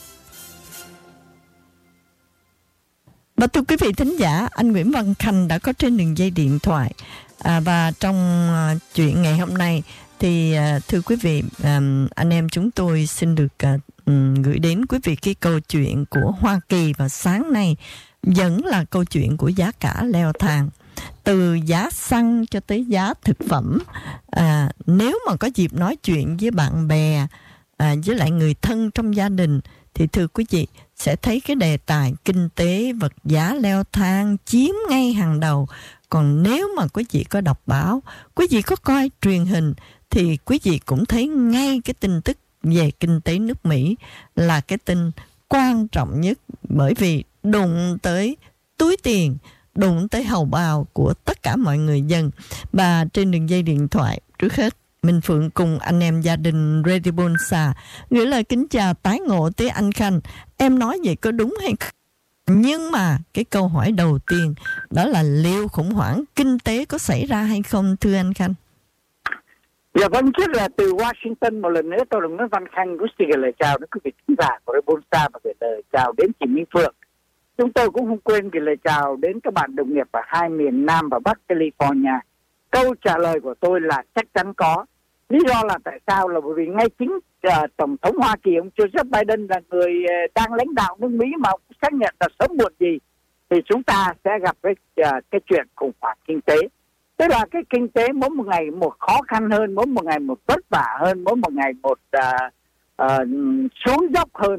Và thưa quý vị thính giả, anh Nguyễn Văn Khanh đã có trên đường dây điện thoại. À, và trong uh, chuyện ngày hôm nay thì uh, thưa quý vị, um, anh em chúng tôi xin được uh, um, gửi đến quý vị cái câu chuyện của Hoa Kỳ vào sáng nay, vẫn là câu chuyện của giá cả leo thang, từ giá xăng cho tới giá thực phẩm. À, nếu mà có dịp nói chuyện với bạn bè, à, với lại người thân trong gia đình, thì thưa quý vị sẽ thấy cái đề tài kinh tế vật giá leo thang chiếm ngay hàng đầu. Còn nếu mà quý vị có đọc báo, quý vị có coi truyền hình, thì quý vị cũng thấy ngay cái tin tức về kinh tế nước Mỹ là cái tin quan trọng nhất, bởi vì đụng tới túi tiền, đụng tới hầu bao của tất cả mọi người dân. Và trên đường dây điện thoại, trước hết Minh Phượng cùng anh em gia đình Radio Bonsa gửi lời kính chào tái ngộ tới anh Khanh. Em nói vậy có đúng hay không? Nhưng mà cái câu hỏi đầu tiên đó là liệu khủng hoảng kinh tế có xảy ra hay không, thưa anh Khanh? Dạ vâng, rất là từ Washington một lần nữa tôi là Nguyễn Văn Khanh cũng xin gửi lời chào đến quý vị khán giả của Radio Bonsa và gửi lời chào đến chị Minh Phượng. Chúng tôi cũng không quên gửi lời chào đến các bạn đồng nghiệp ở hai miền Nam và Bắc California. Câu trả lời của tôi là chắc chắn có. Lý do là tại sao? Là bởi vì ngay chính uh, Tổng thống Hoa Kỳ ông Joseph Biden là người uh, đang lãnh đạo nước Mỹ mà ông xác nhận là sớm muộn gì thì chúng ta sẽ gặp cái uh, cái chuyện khủng hoảng kinh tế. Tức là cái kinh tế mỗi một ngày một khó khăn hơn, mỗi một ngày một vất vả hơn, mỗi một ngày một uh, uh, xuống dốc hơn.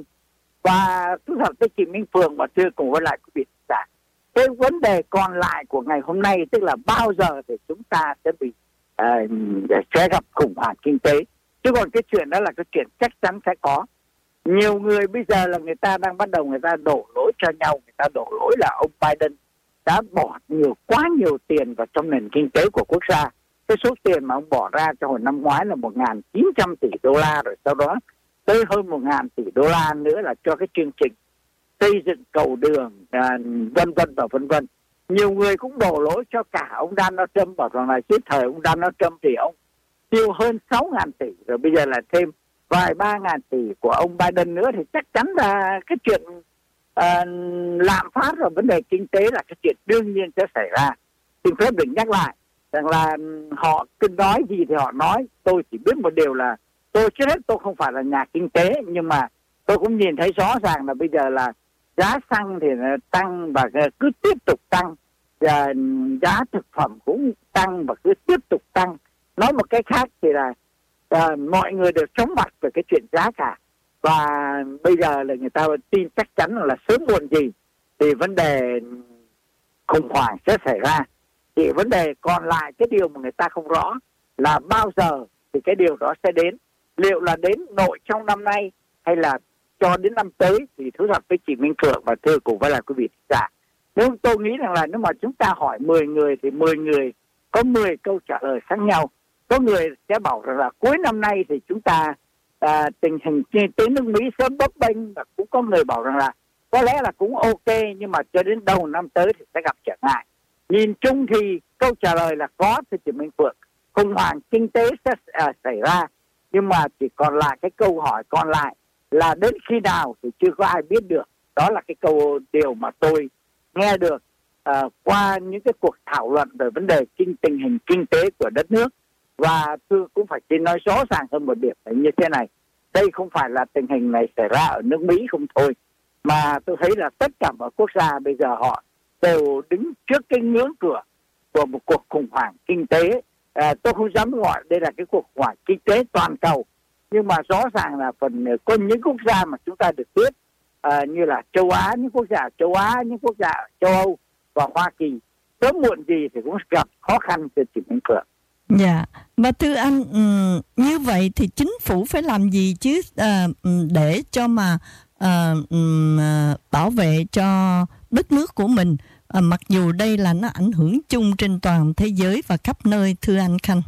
Và tôi thật với chị Minh Phượng và thưa cùng với lại quý vị giả, cái vấn đề còn lại của ngày hôm nay tức là bao giờ thì chúng ta sẽ bị uh, sẽ gặp khủng hoảng kinh tế. Chứ còn cái chuyện đó là cái chuyện chắc chắn sẽ có. Nhiều người bây giờ là người ta đang bắt đầu người ta đổ lỗi cho nhau, người ta đổ lỗi là ông Biden đã bỏ nhiều quá nhiều tiền vào trong nền kinh tế của quốc gia. Cái số tiền mà ông bỏ ra cho hồi năm ngoái là một nghìn chín trăm tỷ đô la, rồi sau đó tới hơn một nghìn tỷ đô la nữa là cho cái chương trình xây dựng cầu đường, à, vân vân và vân vân. Nhiều người cũng đổ lỗi cho cả ông Donald Trump, bảo rằng là trước thời ông Donald Trump thì ông tiêu hơn sáu nghìn tỷ, rồi bây giờ là thêm vài ba ngàn tỷ của ông Biden nữa, thì chắc chắn là cái chuyện uh, lạm phát và vấn đề kinh tế là cái chuyện đương nhiên sẽ xảy ra. Xin phép được nhắc lại rằng là họ cứ nói gì thì họ nói. Tôi chỉ biết một điều là tôi trước hết tôi không phải là nhà kinh tế, nhưng mà tôi cũng nhìn thấy rõ ràng là bây giờ là giá xăng thì nó tăng và cứ tiếp tục tăng, và giá thực phẩm cũng tăng và cứ tiếp tục tăng. Nói một cách khác thì là à, mọi người đều chống mặt về cái chuyện giá cả, và bây giờ là người ta tin chắc chắn là sớm muộn gì thì vấn đề khủng hoảng sẽ xảy ra. Thì vấn đề còn lại, cái điều mà người ta không rõ là bao giờ thì cái điều đó sẽ đến. Liệu là đến nội trong năm nay hay là cho đến năm tới thì thú thật với chị Minh Phượng và thưa cùng với là quý vị giả. Nếu tôi nghĩ rằng là nếu mà chúng ta hỏi mười người thì mười người có mười câu trả lời khác nhau. Có người sẽ bảo rằng là cuối năm nay thì chúng ta à, tình hình kinh tế nước Mỹ sớm bấp bênh, và cũng có người bảo rằng là có lẽ là cũng ok, nhưng mà cho đến đầu năm tới thì sẽ gặp trở ngại. Nhìn chung thì câu trả lời là có, thưa chị Minh Phượng, khủng hoảng kinh tế sẽ à, xảy ra, nhưng mà chỉ còn lại cái câu hỏi còn lại là đến khi nào thì chưa có ai biết được. Đó là cái câu điều mà tôi nghe được à, qua những cái cuộc thảo luận về vấn đề kinh tình hình kinh tế của đất nước. Và tôi cũng phải xin nói rõ ràng hơn một điểm là như thế này. Đây không phải là tình hình này xảy ra ở nước Mỹ không thôi, mà tôi thấy là tất cả mọi quốc gia bây giờ họ đều đứng trước cái ngưỡng cửa của một cuộc khủng hoảng kinh tế. À, tôi không dám gọi đây là cái cuộc khủng hoảng kinh tế toàn cầu, nhưng mà rõ ràng là phần có những quốc gia mà chúng ta được biết à, như là châu Á, những quốc gia châu Á, những quốc gia châu Âu và Hoa Kỳ sớm muộn gì thì cũng gặp khó khăn từ chị Minh Phượng. Dạ, và thưa anh, um, như vậy thì chính phủ phải làm gì chứ uh, để cho mà uh, um, bảo vệ cho đất nước của mình, uh, mặc dù đây là nó ảnh hưởng chung trên toàn thế giới và khắp nơi, thưa anh Khanh?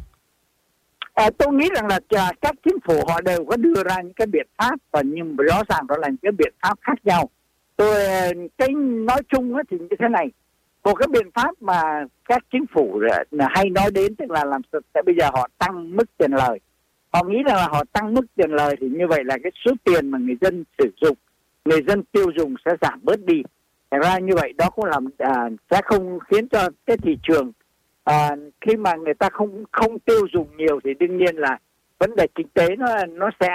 À, tôi nghĩ rằng là các chính phủ họ đều có đưa ra những cái biện pháp, và nhưng mà rõ ràng đó là những cái biện pháp khác nhau. Tôi cái nói chung thì như thế này. Một cái biện pháp mà các chính phủ hay nói đến tức là làm sao bây giờ họ tăng mức tiền lời. Họ nghĩ rằng là họ tăng mức tiền lời thì như vậy là cái số tiền mà người dân sử dụng, người dân tiêu dùng sẽ giảm bớt đi. Thành ra như vậy đó cũng làm à, sẽ không khiến cho cái thị trường à, khi mà người ta không không tiêu dùng nhiều thì đương nhiên là vấn đề kinh tế nó nó sẽ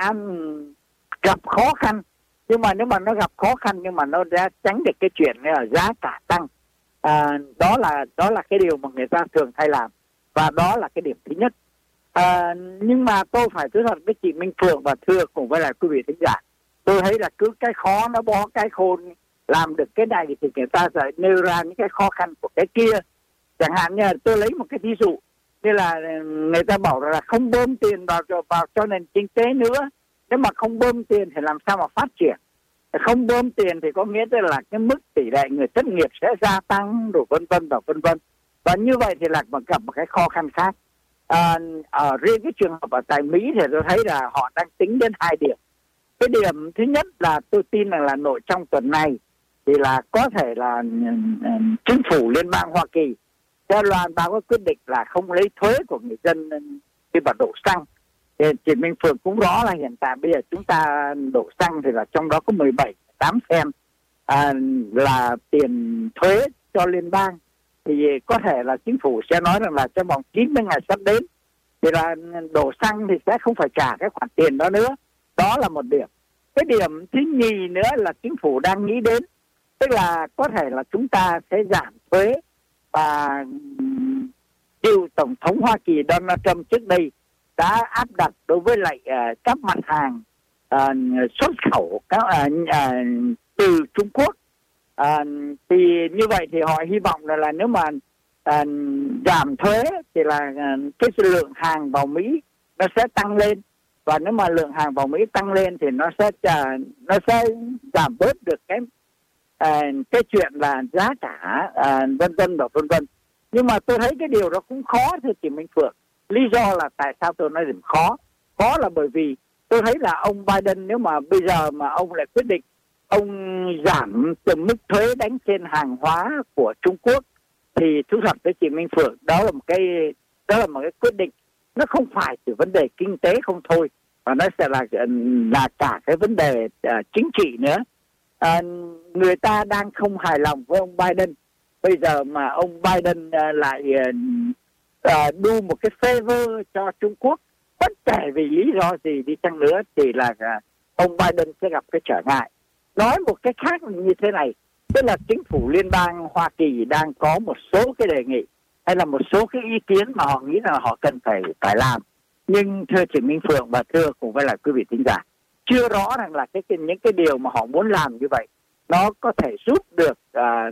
gặp khó khăn. Nhưng mà nếu mà nó gặp khó khăn nhưng mà nó đã tránh được cái chuyện là giá cả tăng. À, đó là đó là cái điều mà người ta thường hay làm, và đó là cái điểm thứ nhất. À, nhưng mà tôi phải thú thật với chị Minh Phượng và thưa cùng với lại quý vị thính giả, tôi thấy là cứ cái khó nó bó cái khôn, làm được cái này thì người ta sẽ nêu ra những cái khó khăn của cái kia. Chẳng hạn như là tôi lấy một cái ví dụ như là người ta bảo là không bơm tiền vào vào cho nền kinh tế nữa. Nếu mà không bơm tiền thì làm sao mà phát triển? Không bơm tiền thì có nghĩa là cái mức tỷ lệ người thất nghiệp sẽ gia tăng, rồi vân vân và vân vân. Và như vậy thì là gặp một cái khó khăn khác. À, ở riêng cái trường hợp ở tại Mỹ thì tôi thấy là họ đang tính đến hai điểm. Cái điểm thứ nhất là tôi tin rằng là nội trong tuần này thì là có thể là chính phủ liên bang Hoa Kỳ sẽ loan báo cái quyết định là không lấy thuế của người dân khi mà đổ xăng. Thì chị Minh Phượng cũng rõ là hiện tại bây giờ chúng ta đổ xăng thì là trong đó có mười bảy phẩy tám cent à, là tiền thuế cho liên bang. Thì có thể là chính phủ sẽ nói rằng là trong vòng chín mươi ngày sắp đến thì là đổ xăng thì sẽ không phải trả cái khoản tiền đó nữa. Đó là một điểm. Cái điểm thứ nhì nữa là chính phủ đang nghĩ đến, tức là có thể là chúng ta sẽ giảm thuế. Và cựu Tổng thống Hoa Kỳ Donald Trump trước đây đã áp đặt đối với lại uh, các mặt hàng à, xuất khẩu các à, à, từ Trung Quốc. À, thì như vậy thì họ hy vọng là, là nếu mà à, giảm thuế thì là à, cái lượng hàng vào Mỹ nó sẽ tăng lên, và nếu mà lượng hàng vào Mỹ tăng lên thì nó sẽ à, nó sẽ giảm bớt được cái à, cái chuyện là giá cả à, vân vân và vân vân. Nhưng mà tôi thấy cái điều đó cũng khó thưa chị Minh Phượng. Lý do là tại sao tôi nói điểm khó? Khó là bởi vì tôi thấy là ông Biden, nếu mà bây giờ mà ông lại quyết định ông giảm từ mức thuế đánh trên hàng hóa của Trung Quốc, thì thú thật với chị Minh Phượng, đó là một cái đó là một cái quyết định nó không phải chỉ vấn đề kinh tế không thôi, mà nó sẽ là là cả cái vấn đề uh, chính trị nữa. Uh, người ta đang không hài lòng với ông Biden, bây giờ mà ông Biden uh, lại uh, uh, đu một cái favor cho Trung Quốc, bất kể vì lý do gì đi chăng nữa, thì là uh, ông Biden sẽ gặp cái trở ngại. Nói một cách khác như thế này, tức là chính phủ liên bang Hoa Kỳ đang có một số cái đề nghị hay là một số cái ý kiến mà họ nghĩ là họ cần phải phải làm. Nhưng thưa chị Minh Phượng và thưa cùng với lại quý vị thính giả, chưa rõ rằng là cái, cái những cái điều mà họ muốn làm như vậy nó có thể giúp được à,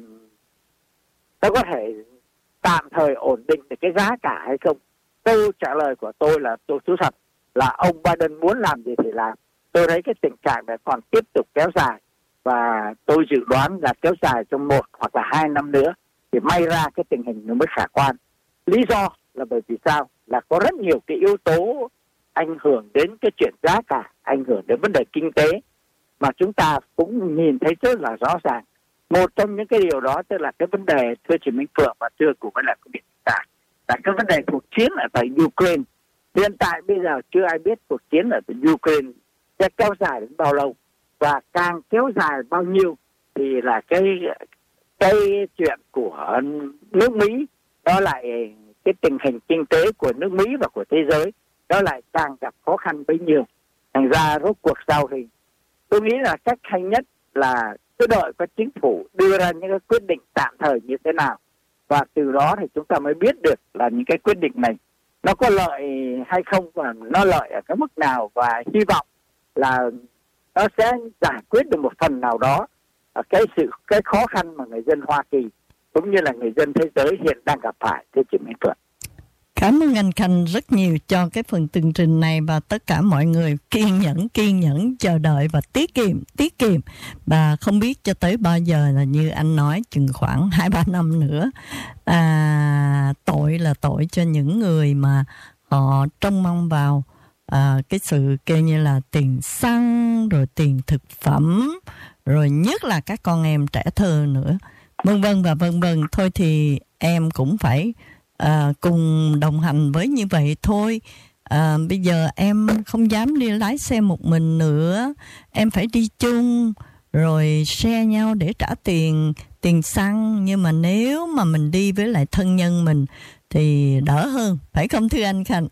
nó có thể tạm thời ổn định được cái giá cả hay không. Câu trả lời của tôi là tôi thú thật là ông Biden muốn làm gì thì làm. Tôi thấy cái tình trạng này còn tiếp tục kéo dài, và tôi dự đoán là kéo dài trong một hoặc là hai năm nữa thì may ra cái tình hình nó mới khả quan. Lý do là bởi vì sao? Là có rất nhiều cái yếu tố ảnh hưởng đến cái chuyện giá cả, ảnh hưởng đến vấn đề kinh tế mà chúng ta cũng nhìn thấy rất là rõ ràng. Một trong những cái điều đó tức là cái vấn đề, thưa chị Minh Phượng và thưa cùng với lại quý vị ta, là cái vấn đề cuộc chiến ở tại Ukraine. Hiện tại bây giờ chưa ai biết cuộc chiến ở tại Ukraine sẽ kéo dài đến bao lâu, và càng kéo dài bao nhiêu thì là cái cái chuyện của nước Mỹ, đó lại cái tình hình kinh tế của nước Mỹ và của thế giới đó lại càng gặp khó khăn bấy nhiêu. Thành ra rốt cuộc sau thì tôi nghĩ là cách hay nhất là cứ đợi có chính phủ đưa ra những cái quyết định tạm thời như thế nào, và từ đó thì chúng ta mới biết được là những cái quyết định này nó có lợi hay không, và nó lợi ở cái mức nào, và hy vọng là nó sẽ giải quyết được một phần nào đó cái sự cái khó khăn mà người dân Hoa Kỳ cũng như là người dân thế giới hiện đang gặp phải. Thưa chị Minh Phượng, cảm ơn anh Khanh rất nhiều cho cái phần tường trình này, và tất cả mọi người kiên nhẫn kiên nhẫn chờ đợi và tiết kiệm tiết kiệm và không biết cho tới bao giờ, là như anh nói chừng khoảng hai ba năm nữa. À, tội là tội cho những người mà họ trông mong vào à, cái sự kêu như là tiền xăng rồi tiền thực phẩm, rồi nhất là các con em trẻ thơ nữa, vân vân và vân vân. Thôi thì em cũng phải à, cùng đồng hành với như vậy thôi. À, bây giờ em không dám đi lái xe một mình nữa, em phải đi chung rồi share nhau để trả tiền tiền xăng. Nhưng mà nếu mà mình đi với lại thân nhân mình thì đỡ hơn, phải không thưa anh Khanh?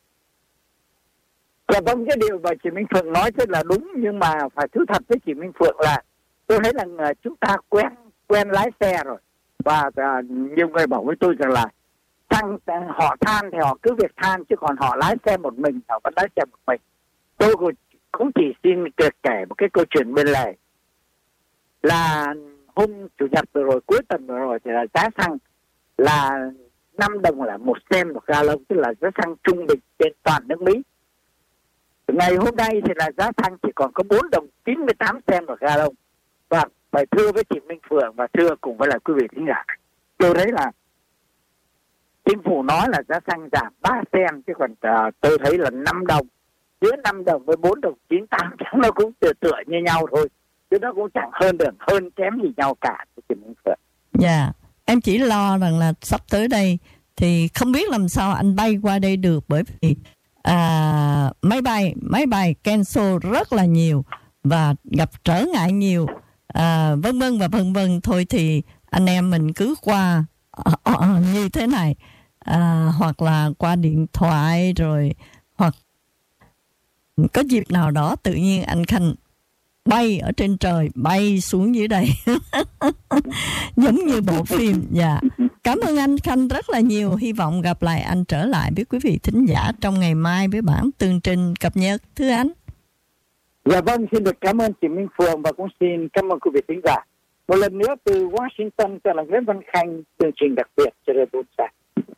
Là vâng, cái điều mà chị Minh Phượng nói rất là đúng, nhưng mà phải thú thật với chị Minh Phượng là tôi thấy là chúng ta quen quen lái xe rồi, và à, nhiều người bảo với tôi rằng là xăng họ than thì họ cứ việc than, chứ còn họ lái xe một mình họ vẫn lái xe một mình. Tôi cũng chỉ xin kể một cái câu chuyện bên lề là hôm chủ nhật vừa rồi, cuối tuần vừa rồi thì là giá xăng là năm đồng là một cent một gallon, tức là giá xăng trung bình trên toàn nước Mỹ. Ngày hôm nay thì là giá xăng chỉ còn có bốn đồng chín mươi tám cent một gallon. Và phải thưa với chị Minh Phượng và thưa cùng với lại quý vị khán giả, tôi thấy là chính phủ nói là giá xăng giảm ba cent, chứ còn uh, tôi thấy là năm đồng, giữa năm đồng với bốn đồng chín mươi tám chắc nó cũng tựa tựa như nhau thôi, chứ nó cũng chẳng hơn được hơn kém gì nhau cả. Chị Minh Phượng, dạ, yeah. Em chỉ lo rằng là sắp tới đây thì không biết làm sao anh bay qua đây được, bởi vì à, máy bay máy bay cancel rất là nhiều và gặp trở ngại nhiều, à, vân vân và vân vân. Thôi thì anh em mình cứ qua uh, uh, như thế này, à, hoặc là qua điện thoại, rồi hoặc có dịp nào đó tự nhiên anh Khanh bay ở trên trời bay xuống dưới đây giống như bộ phim. Dạ, cảm ơn anh Khanh rất là nhiều. Hy vọng gặp lại anh trở lại với quý vị thính giả trong ngày mai với bản tường trình cập nhật. Thưa anh. Dạ vâng, xin được cảm ơn chị Minh Phượng và cũng xin cảm ơn quý vị thính giả. Một lần nữa từ Washington, tôi là Nguyễn Văn Khanh, chương trình đặc biệt cho Radio bốn Sa.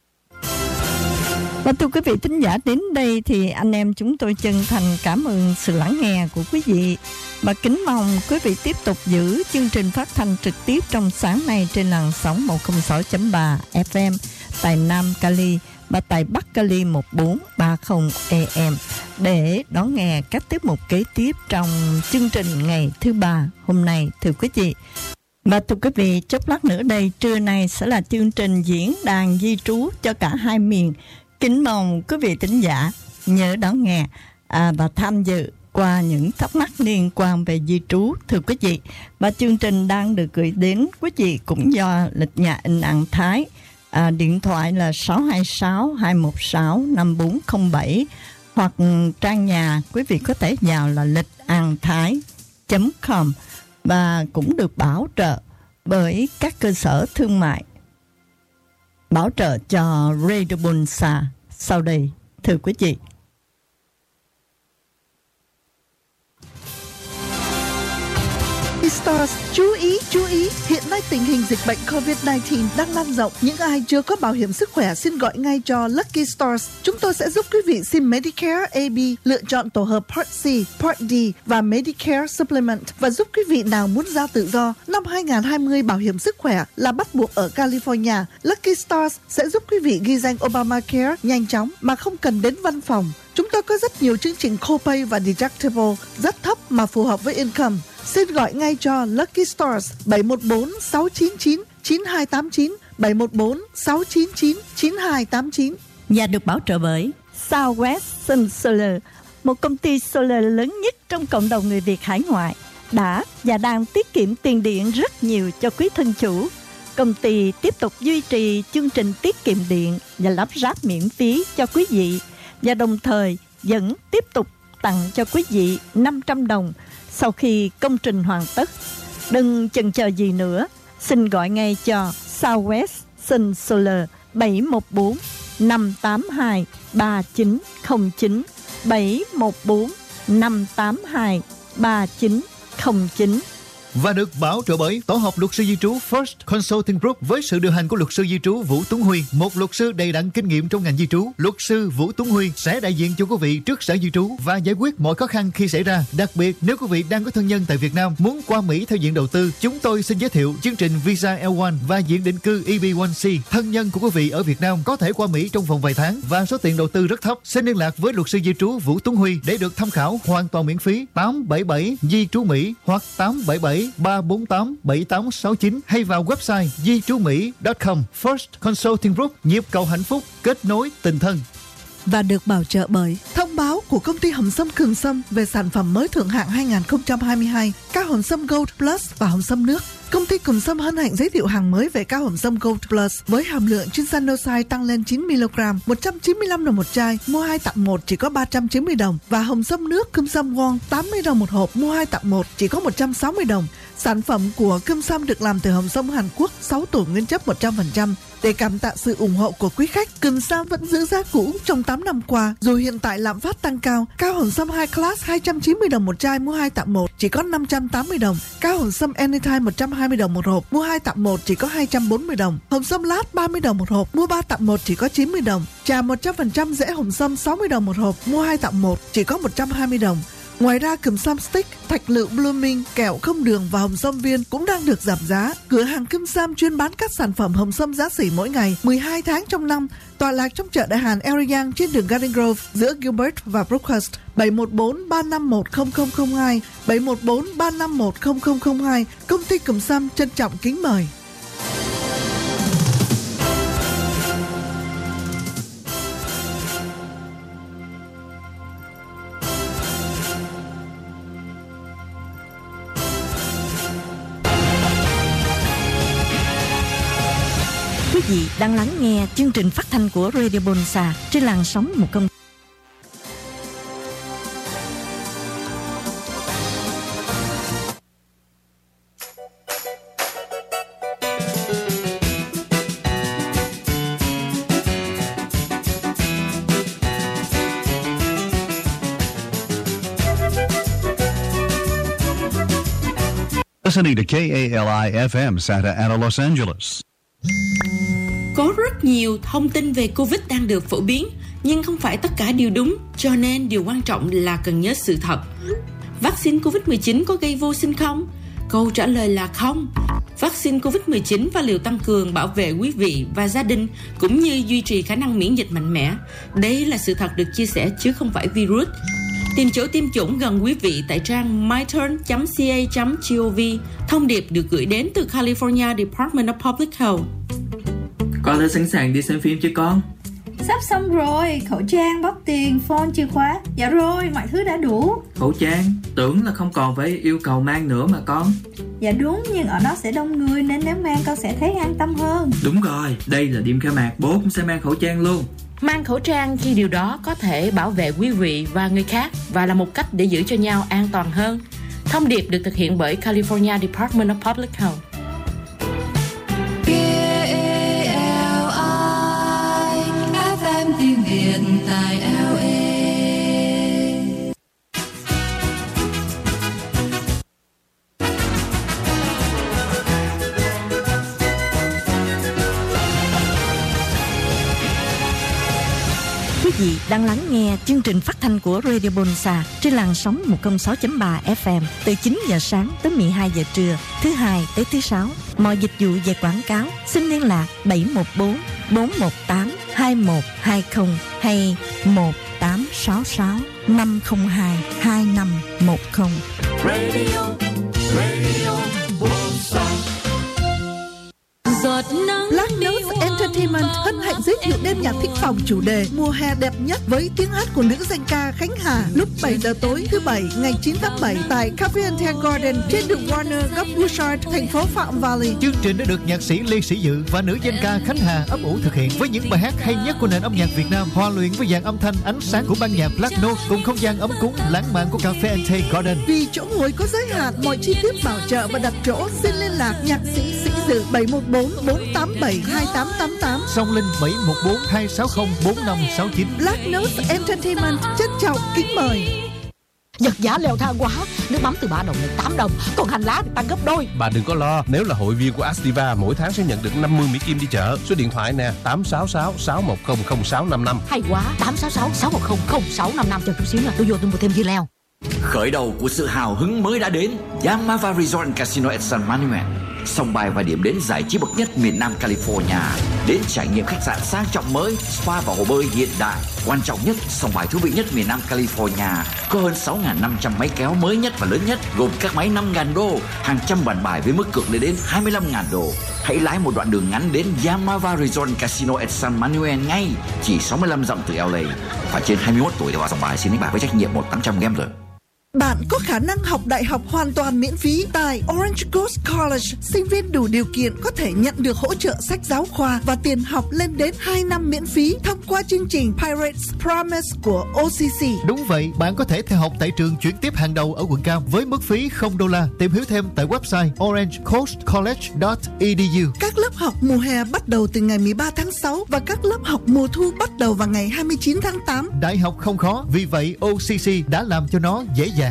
Và thưa quý vị thính giả, đến đây thì anh em chúng tôi chân thành cảm ơn sự lắng nghe của quý vị. Và kính mong quý vị tiếp tục giữ chương trình phát thanh trực tiếp trong sáng nay trên làn sóng một không sáu chấm ba ép em tại Nam Cali và tại Bắc Cali một bốn ba không A M để đón nghe các tiết mục kế tiếp trong chương trình ngày thứ ba hôm nay, thưa quý vị. Và thưa quý vị, chốc lát nữa đây, trưa nay sẽ là chương trình diễn đàn di trú cho cả hai miền. Kính mong quý vị thính giả nhớ đón nghe à, và tham dự qua những thắc mắc liên quan về di trú, thưa quý vị. Và chương trình đang được gửi đến quý vị cũng do Lịch Nhà in An Thái. À, điện thoại là sáu hai sáu hai một sáu năm bốn không bảy hoặc trang nhà quý vị có thể vào là lịch an thái chấm com và cũng được bảo trợ bởi các cơ sở thương mại bảo trợ cho Radio bốn Sa sau đây, thưa quý vị. Stars, chú ý, chú ý, hiện nay tình hình dịch bệnh covid mười chín đang lan rộng. Những ai chưa có bảo hiểm sức khỏe xin gọi ngay cho Lucky Stars. Chúng tôi sẽ giúp quý vị xin Medicare A B, lựa chọn tổ hợp Part C, Part D và Medicare Supplement và giúp quý vị nào muốn ra tự do. Năm hai không hai không bảo hiểm sức khỏe là bắt buộc ở California. Lucky Stars sẽ giúp quý vị ghi danh Obamacare nhanh chóng mà không cần đến văn phòng. Chúng tôi có rất nhiều chương trình copay và deductible rất thấp mà phù hợp với income. Xin gọi ngay cho Lucky Stars bảy một bốn sáu chín chín chín hai tám chín, bảy một bốn sáu chín chín chín hai tám chín. Và được bảo trợ bởi Southwest Sun Solar, một công ty solar lớn nhất trong cộng đồng người Việt hải ngoại, đã và đang tiết kiệm tiền điện rất nhiều cho quý thân chủ. Công ty tiếp tục duy trì chương trình tiết kiệm điện và lắp ráp miễn phí cho quý vị, và đồng thời vẫn tiếp tục tặng cho quý vị năm trăm đồng sau khi công trình hoàn tất. Đừng chần chờ gì nữa, xin gọi ngay cho Southwest Sun Solar bảy một bốn năm tám hai ba chín không chín, bảy một bốn năm tám hai ba chín không chín. Và được bảo trợ bởi tổ hợp luật sư di trú First Consulting Group với sự điều hành của luật sư di trú Vũ Tuấn Huy, một luật sư đầy đặn kinh nghiệm trong ngành di trú. Luật sư Vũ Tuấn Huy sẽ đại diện cho quý vị trước Sở Di trú và giải quyết mọi khó khăn khi xảy ra. Đặc biệt, nếu quý vị đang có thân nhân tại Việt Nam muốn qua Mỹ theo diện đầu tư, chúng tôi xin giới thiệu chương trình Visa L một và diện định cư E B một C. Thân nhân của quý vị ở Việt Nam có thể qua Mỹ trong vòng vài tháng và số tiền đầu tư rất thấp. Xin liên lạc với luật sư di trú Vũ Tuấn Huy để được tham khảo hoàn toàn miễn phí. Tám bảy bảy di trú Mỹ hoặc tám bảy bảy ba bốn tám bảy tám sáu chín hay vào website di trú mỹ chấm com. First Consulting Group, nhịp cầu hạnh phúc, kết nối tình thân. Và được bảo trợ bởi thông báo của công ty hồng sâm Cường Sâm về sản phẩm mới thượng hạng hai không hai hai, cao hồng sâm Gold Plus và hồng sâm nước. Công ty Cường Sâm hân hạnh giới thiệu hàng mới về cao hồng sâm Gold Plus với hàm lượng tryptanoxide tăng lên chín mi-li-gam, một trăm chín mươi lăm đồng một chai, mua hai tặng một chỉ có ba trăm chín mươi đồng, và hồng sâm nước Cơm Sâm Wong tám mươi đồng một hộp, mua hai tặng một chỉ có một trăm sáu mươi đồng. Sản phẩm của Cơm Sâm được làm từ hồng sâm Hàn Quốc sáu tuổi nguyên chất một trăm phần trăm. Để cảm tạ sự ủng hộ của quý khách, Cơm Sâm vẫn giữ giá cũ trong tám năm qua, dù hiện tại lạm phát tăng cao. Cao hồng sâm High Class hai trăm chín mươi đồng một chai, mua hai tặng một chỉ có năm trăm tám mươi đồng. Cao hồng sâm Anytime một trăm hai mươi đồng một hộp, mua hai tặng một chỉ có hai trăm bốn mươi đồng. Hồng sâm lát ba mươi đồng một hộp, mua ba tặng một chỉ có chín mươi đồng. Trà một trăm phần trăm rễ hồng sâm sáu mươi đồng một hộp, mua hai tặng một chỉ có một trăm hai mươi đồng. Ngoài ra, Cơm Sâm Stick, thạch lựu blooming, kẹo không đường và hồng sâm viên cũng đang được giảm giá. Cửa hàng Cơm Sâm chuyên bán các sản phẩm hồng sâm giá sỉ mỗi ngày, mười hai tháng trong năm, tọa lạc trong chợ đại hàng Ariang trên đường Garden Grove giữa Gilbert và Brookhurst. Bảy một bốn ba năm một không không không hai, bảy một bốn ba năm một không không không hai. Công ty Cơm Sâm trân trọng kính mời. Quý vị đang lắng nghe chương trình phát thanh của Radio bốn Sa trên làn sóng một công. Listening to K A L I F M Santa Ana, Los Angeles. Có rất nhiều thông tin về Covid đang được phổ biến, nhưng không phải tất cả đều đúng, cho nên điều quan trọng là cần nhớ sự thật. Vaccine Covid mười chín có gây vô sinh không? Câu trả lời là không. Vaccine Covid mười chín và liều tăng cường bảo vệ quý vị và gia đình cũng như duy trì khả năng miễn dịch mạnh mẽ. Đây là sự thật được chia sẻ chứ không phải virus. Tìm chỗ tiêm chủng gần quý vị tại trang my turn chấm c a chấm gov. Thông điệp được gửi đến từ California Department of Public Health. Con đã sẵn sàng đi xem phim chưa con? Sắp xong rồi, khẩu trang, bóp tiền, phone, chìa khóa. Dạ rồi, mọi thứ đã đủ. Khẩu trang? Tưởng là không còn phải yêu cầu mang nữa mà con. Dạ đúng, nhưng ở đó sẽ đông người nên nếu mang con sẽ thấy an tâm hơn. Đúng rồi, đây là đêm khai mạc, bố cũng sẽ mang khẩu trang luôn. Mang khẩu trang khi điều đó có thể bảo vệ quý vị và người khác và là một cách để giữ cho nhau an toàn hơn. Thông điệp được thực hiện bởi California Department of Public Health. Tiếng Việt tại lờ a. Quý vị đang lắng nghe chương trình phát thanh của Radio Bonsa trên làn sóng một không sáu chấm ba ép em từ chín giờ sáng tới mười hai giờ trưa, thứ hai tới thứ sáu. Mọi dịch vụ về quảng cáo xin liên lạc bảy một bốn bốn một tám hai một hai không hay một tám sáu sáu năm không hai hai năm một không. Radio, Radio Bonsa. Giọt nắng Black Note Entertainment hân hạnh giới thiệu đêm nhạc thích phòng chủ đề mùa hè đẹp nhất với tiếng hát của nữ danh ca Khánh Hà lúc bảy giờ tối thứ bảy ngày chín tháng bảy tại Cavalier Garden trên đường Warner góc Bouchard, thành phố Phạm Valley. Chương trình đã được nhạc sĩ Lê Sĩ Dự và nữ danh ca Khánh Hà ấp ủ thực hiện với những bài hát hay nhất của nền âm nhạc Việt Nam, hòa luyện với dàn âm thanh ánh sáng của ban nhạc Black Note cùng không gian ấm cúng lãng mạn của Cavalier Garden. Vì chỗ ngồi có giới hạn, mọi chi tiết bảo trợ và đặt chỗ xin liên lạc nhạc sĩ Sĩ Dự bảy một bốn bốn tám bảy hai tám tám tám, Song Linh bảy một bốn hai sáu không bốn năm sáu chín. Black Note Entertainment trân trọng kính mời. Giật giá leo thang quá, nước mắm từ ba đồng lên tám đồng, còn hành lá thì tăng gấp đôi. Bà đừng có lo, nếu là hội viên của Astiva mỗi tháng sẽ nhận được năm mươi Mỹ Kim đi chợ. Số điện thoại nè, tám sáu sáu sáu một không không sáu năm năm. Hay quá, tám sáu sáu sáu một không không sáu năm năm. Chờ chút xíu nha, tôi vô tôi mua thêm dưa leo. Khởi đầu của sự hào hứng mới đã đến. Yamava Resort and Casino at San Manuel, sòng bài và điểm đến giải trí bậc nhất miền Nam California. Đến trải nghiệm khách sạn sang trọng mới, spa và hồ bơi hiện đại. Quan trọng nhất, sòng bài thú vị nhất miền Nam California. Có hơn sáu nghìn năm trăm máy kéo mới nhất và lớn nhất, gồm các máy năm nghìn đô, hàng trăm bàn bài với mức cược lên đến hai mươi lăm nghìn đô. Hãy lái một đoạn đường ngắn đến Yamava Resort and Casino at San Manuel ngay, chỉ sáu mươi lăm dặm từ lờ a. Và trên hai mươi mốt tuổi để vào sòng bài xin đánh bạc với trách nhiệm một tám trăm Gambler. Bạn có khả năng học đại học hoàn toàn miễn phí tại Orange Coast College. Sinh viên đủ điều kiện có thể nhận được hỗ trợ sách giáo khoa và tiền học lên đến hai năm miễn phí thông qua chương trình Pirates Promise của o xê xê. Đúng vậy, bạn có thể theo học tại trường chuyển tiếp hàng đầu ở quận Cam với mức phí không đô la. Tìm hiểu thêm tại website orange coast college chấm e d u. Các lớp học mùa hè bắt đầu từ ngày mười ba tháng sáu và các lớp học mùa thu bắt đầu vào ngày hai mươi chín tháng tám. Đại học không khó, vì vậy o xê xê đã làm cho nó dễ dàng.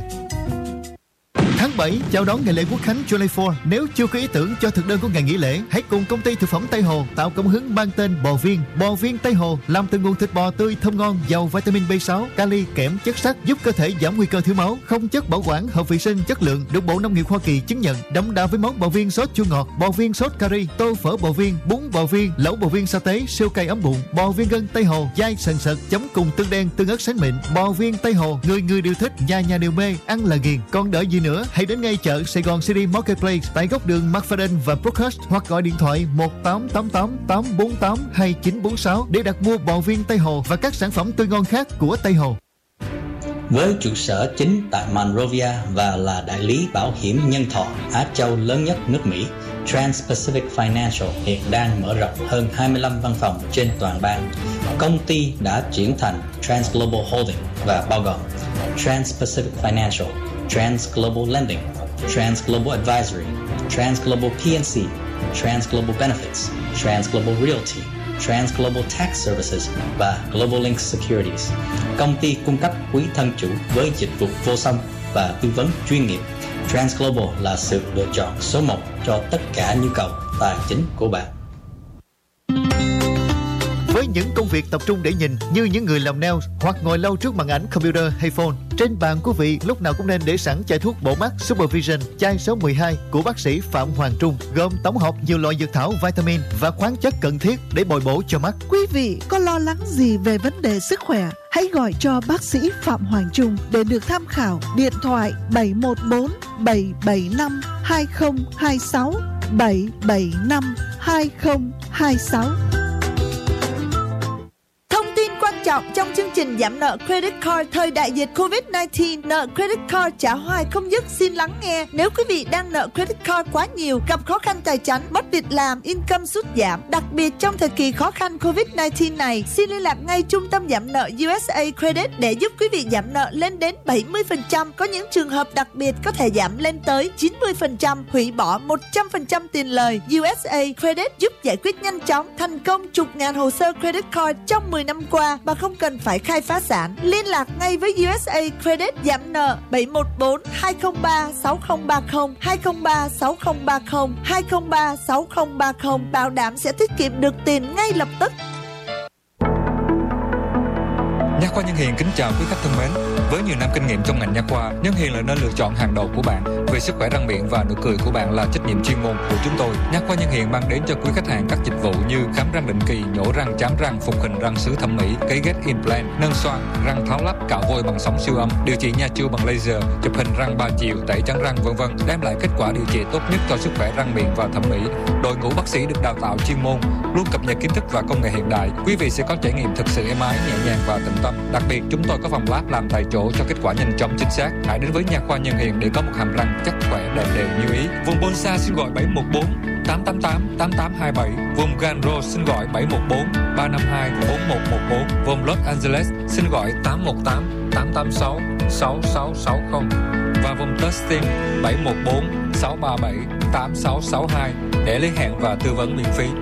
Tháng bảy chào đón ngày lễ Quốc khánh July fourth. Nếu chưa có ý tưởng cho thực đơn của ngày nghỉ lễ, hãy cùng công ty thực phẩm Tây Hồ tạo cảm hứng mang tên Bò Viên. Bò Viên Tây Hồ làm từ nguồn thịt bò tươi thơm ngon, giàu vitamin B sáu, kali, kẽm, chất sắt, giúp cơ thể giảm nguy cơ thiếu máu, không chất bảo quản, hợp vệ sinh, chất lượng, được Bộ Nông nghiệp Hoa Kỳ chứng nhận. Đậm đà với món bò viên sốt chua ngọt, bò viên sốt cà ri, tô phở bò viên, bún bò viên, lẩu bò viên sa tế, siêu cay ấm bụng. Bò viên gân Tây Hồ dai sần sật, chấm cùng tương đen, tương ớt sáng mịn. Bò Viên Tây Hồ, người người đều thích, nhà nhà đều mê, ăn là ghiền. Còn đợi gì nữa, hãy đến ngay chợ Sài Gòn City Marketplace tại góc đường McFadden và Brookhurst hoặc gọi điện thoại một tám tám tám tám bốn tám hai chín bốn sáu để đặt mua bò viên Tây Hồ và các sản phẩm tươi ngon khác của Tây Hồ. Với trụ sở chính tại Monrovia và là đại lý bảo hiểm nhân thọ Á Châu lớn nhất nước Mỹ, Trans-Pacific Financial hiện đang mở rộng hơn hai mươi lăm văn phòng trên toàn bang. Công ty đã chuyển thành Trans Global Holding và bao gồm Trans-Pacific Financial, Trans Global Lending, Trans Global Advisory, Trans Global P and C, Trans Global Benefits, Trans Global Realty, Trans Global Tax Services và Global Link Securities. Công ty cung cấp quỹ thân chủ với dịch vụ vô song và tư vấn chuyên nghiệp. TransGlobal là sự lựa chọn số một cho tất cả nhu cầu tài chính của bạn. Với những công việc tập trung để nhìn như những người làm nail hoặc ngồi lâu trước màn ảnh computer hay phone, trên bàn quý vị lúc nào cũng nên để sẵn chai thuốc bổ mắt Supervision chai số mười hai của bác sĩ Phạm Hoàng Trung, gồm tổng hợp nhiều loại dược thảo, vitamin và khoáng chất cần thiết để bồi bổ cho mắt. Quý vị có lo lắng gì về vấn đề sức khỏe? Hãy gọi cho bác sĩ Phạm Hoàng Trung để được tham khảo. Điện thoại bảy một bốn bảy bảy năm hai không hai sáu bảy bảy năm hai không hai sáu. Quan trọng trong chương trình giảm nợ credit card thời đại dịch covid mười chín, nợ credit card trả hoài không dứt. Xin lắng nghe. Nếu quý vị đang nợ credit card quá nhiều, gặp khó khăn tài chính, mất việc làm, income sút giảm, đặc biệt trong thời kỳ khó khăn covid mười chín này, xin liên lạc ngay trung tâm giảm nợ u ét a Credit để giúp quý vị giảm nợ lên đến bảy mươi phần trăm. Có những trường hợp đặc biệt có thể giảm lên tới chín mươi phần trăm, hủy bỏ một trăm phần trăm tiền lời. u ét a Credit giúp giải quyết nhanh chóng, thành công chục ngàn hồ sơ credit card trong mười năm qua mà không cần phải khai phá sản. Liên lạc ngay với u ét a Credit giảm nợ bảy một bốn hai không ba sáu không ba không hai không ba sáu không ba không hai không ba sáu không ba không, bảo đảm sẽ tiết kiệm được tiền ngay lập tức. Nha khoa Nhân Hiền kính chào quý khách thân mến. Với nhiều năm kinh nghiệm trong ngành nha khoa, Nhân Hiền là nơi lựa chọn hàng đầu của bạn. Vì sức khỏe răng miệng và nụ cười của bạn là trách nhiệm chuyên môn của chúng tôi. Nha khoa Nhân Hiền mang đến cho quý khách hàng các dịch vụ như khám răng định kỳ, nhổ răng, chám răng, phục hình răng sứ thẩm mỹ, cấy ghép implant, nâng xoang, răng tháo lắp, cạo vôi bằng sóng siêu âm, điều trị nha chu bằng laser, chụp hình răng ba chiều, tẩy trắng răng vân vân, đem lại kết quả điều trị tốt nhất cho sức khỏe răng miệng và thẩm mỹ. Đội ngũ bác sĩ được đào tạo chuyên môn, luôn cập nhật kiến thức và công nghệ hiện đại. Quý vị sẽ có trải nghiệm thực sự êm ái, nhẹ nhàng và tận tâm. Đặc biệt, chúng tôi có phòng lab làm tại chỗ cho kết quả nhanh chóng chính xác. Hãy đến với Nha khoa Nhân Hiền để có một hàm răng chắc khỏe đẹp đều như ý. Vùng Bonsa xin gọi bảy một bốn tám tám tám tám tám hai bảy. Vùng Ganro xin gọi bảy một bốn ba năm hai bốn một một bốn. Vùng Los Angeles xin gọi tám một tám tám tám sáu sáu sáu sáu không. Và vùng Tustin bảy một bốn sáu ba bảy tám sáu sáu hai để liên hệ và tư vấn miễn phí.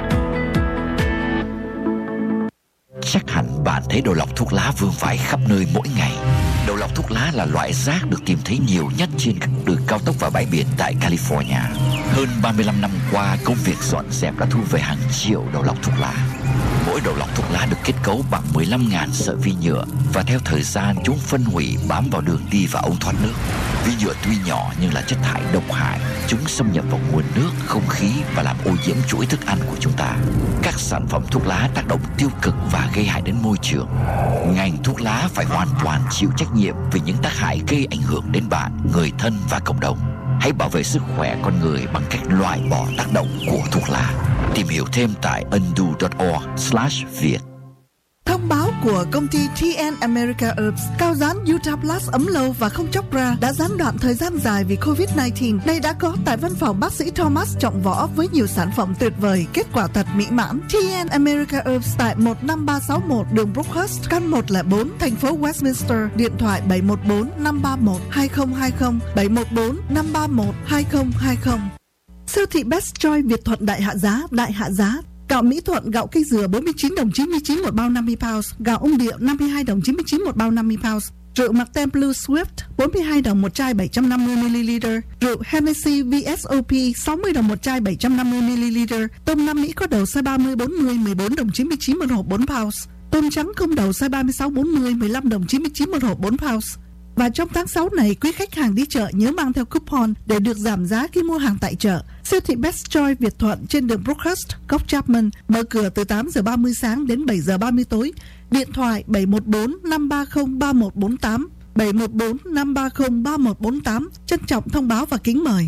Chắc hẳn bạn thấy đầu lọc thuốc lá vương vãi khắp nơi mỗi ngày. Đầu lọc thuốc lá là loại rác được tìm thấy nhiều nhất trên các đường cao tốc và bãi biển tại California. Hơn ba mươi lăm năm qua, công việc dọn dẹp đã thu về hàng triệu đầu lọc thuốc lá. Mỗi đầu lọc thuốc lá được kết cấu bằng mười lăm nghìn sợi vi nhựa và theo thời gian chúng phân hủy bám vào đường đi và ống thoát nước. Vi nhựa tuy nhỏ nhưng là chất thải độc hại. Chúng xâm nhập vào nguồn nước, không khí và làm ô nhiễm chuỗi thức ăn của chúng ta. Các sản phẩm thuốc lá tác động tiêu cực và gây hại đến môi trường. Ngành thuốc lá phải hoàn toàn chịu trách nhiệm vì những tác hại gây ảnh hưởng đến bạn, người thân và cộng đồng. Hãy bảo vệ sức khỏe con người bằng cách loại bỏ tác động của thuốc lá. Tìm hiểu thêm tại undo chấm org slash việt. Thông báo của công ty tê en America Herbs, cao dán Utah Plus ấm lâu và không chóc ra, đã gián đoạn thời gian dài vì covid mười chín. Đây đã có tại văn phòng bác sĩ Thomas Trọng Võ với nhiều sản phẩm tuyệt vời, kết quả thật mỹ mãn. tê en America Herbs tại một năm ba sáu một đường Brookhurst, căn một không bốn, thành phố Westminster. Điện thoại bảy một bốn năm ba một hai không hai không bảy một bốn năm ba một hai không hai không. Siêu thị Best Choice Việt Thuận đại hạ giá, đại hạ giá. Gạo Mỹ Thuận, gạo cây dừa bốn mươi chín đồng chín mươi chín một bao năm mươi pounds, gạo ông Điệu năm mươi hai đồng chín mươi chín một bao năm mươi pounds, rượu Martin Blue Swift bốn mươi hai đồng một chai bảy trăm năm mươi mi-li-lít, rượu Hennessy vê ét o pê sáu mươi đồng một chai bảy trăm năm mươi mi-li-lít, tôm Nam Mỹ có đầu size ba mươi bốn mươi mười bốn đồng chín mươi chín một hộp bốn pounds, tôm trắng không đầu size ba mươi sáu bốn mươi mười lăm đồng chín mươi chín một hộp bốn pounds. Và trong tháng sáu này, quý khách hàng đi chợ nhớ mang theo coupon để được giảm giá khi mua hàng tại chợ. Siêu thị Best Choice Việt Thuận trên đường Brookhurst, góc Chapman, mở cửa từ tám giờ ba mươi sáng đến bảy giờ ba mươi tối. Điện thoại bảy một bốn năm ba không ba một bốn tám, bảy một bốn năm ba không ba một bốn tám. Trân trọng thông báo và kính mời.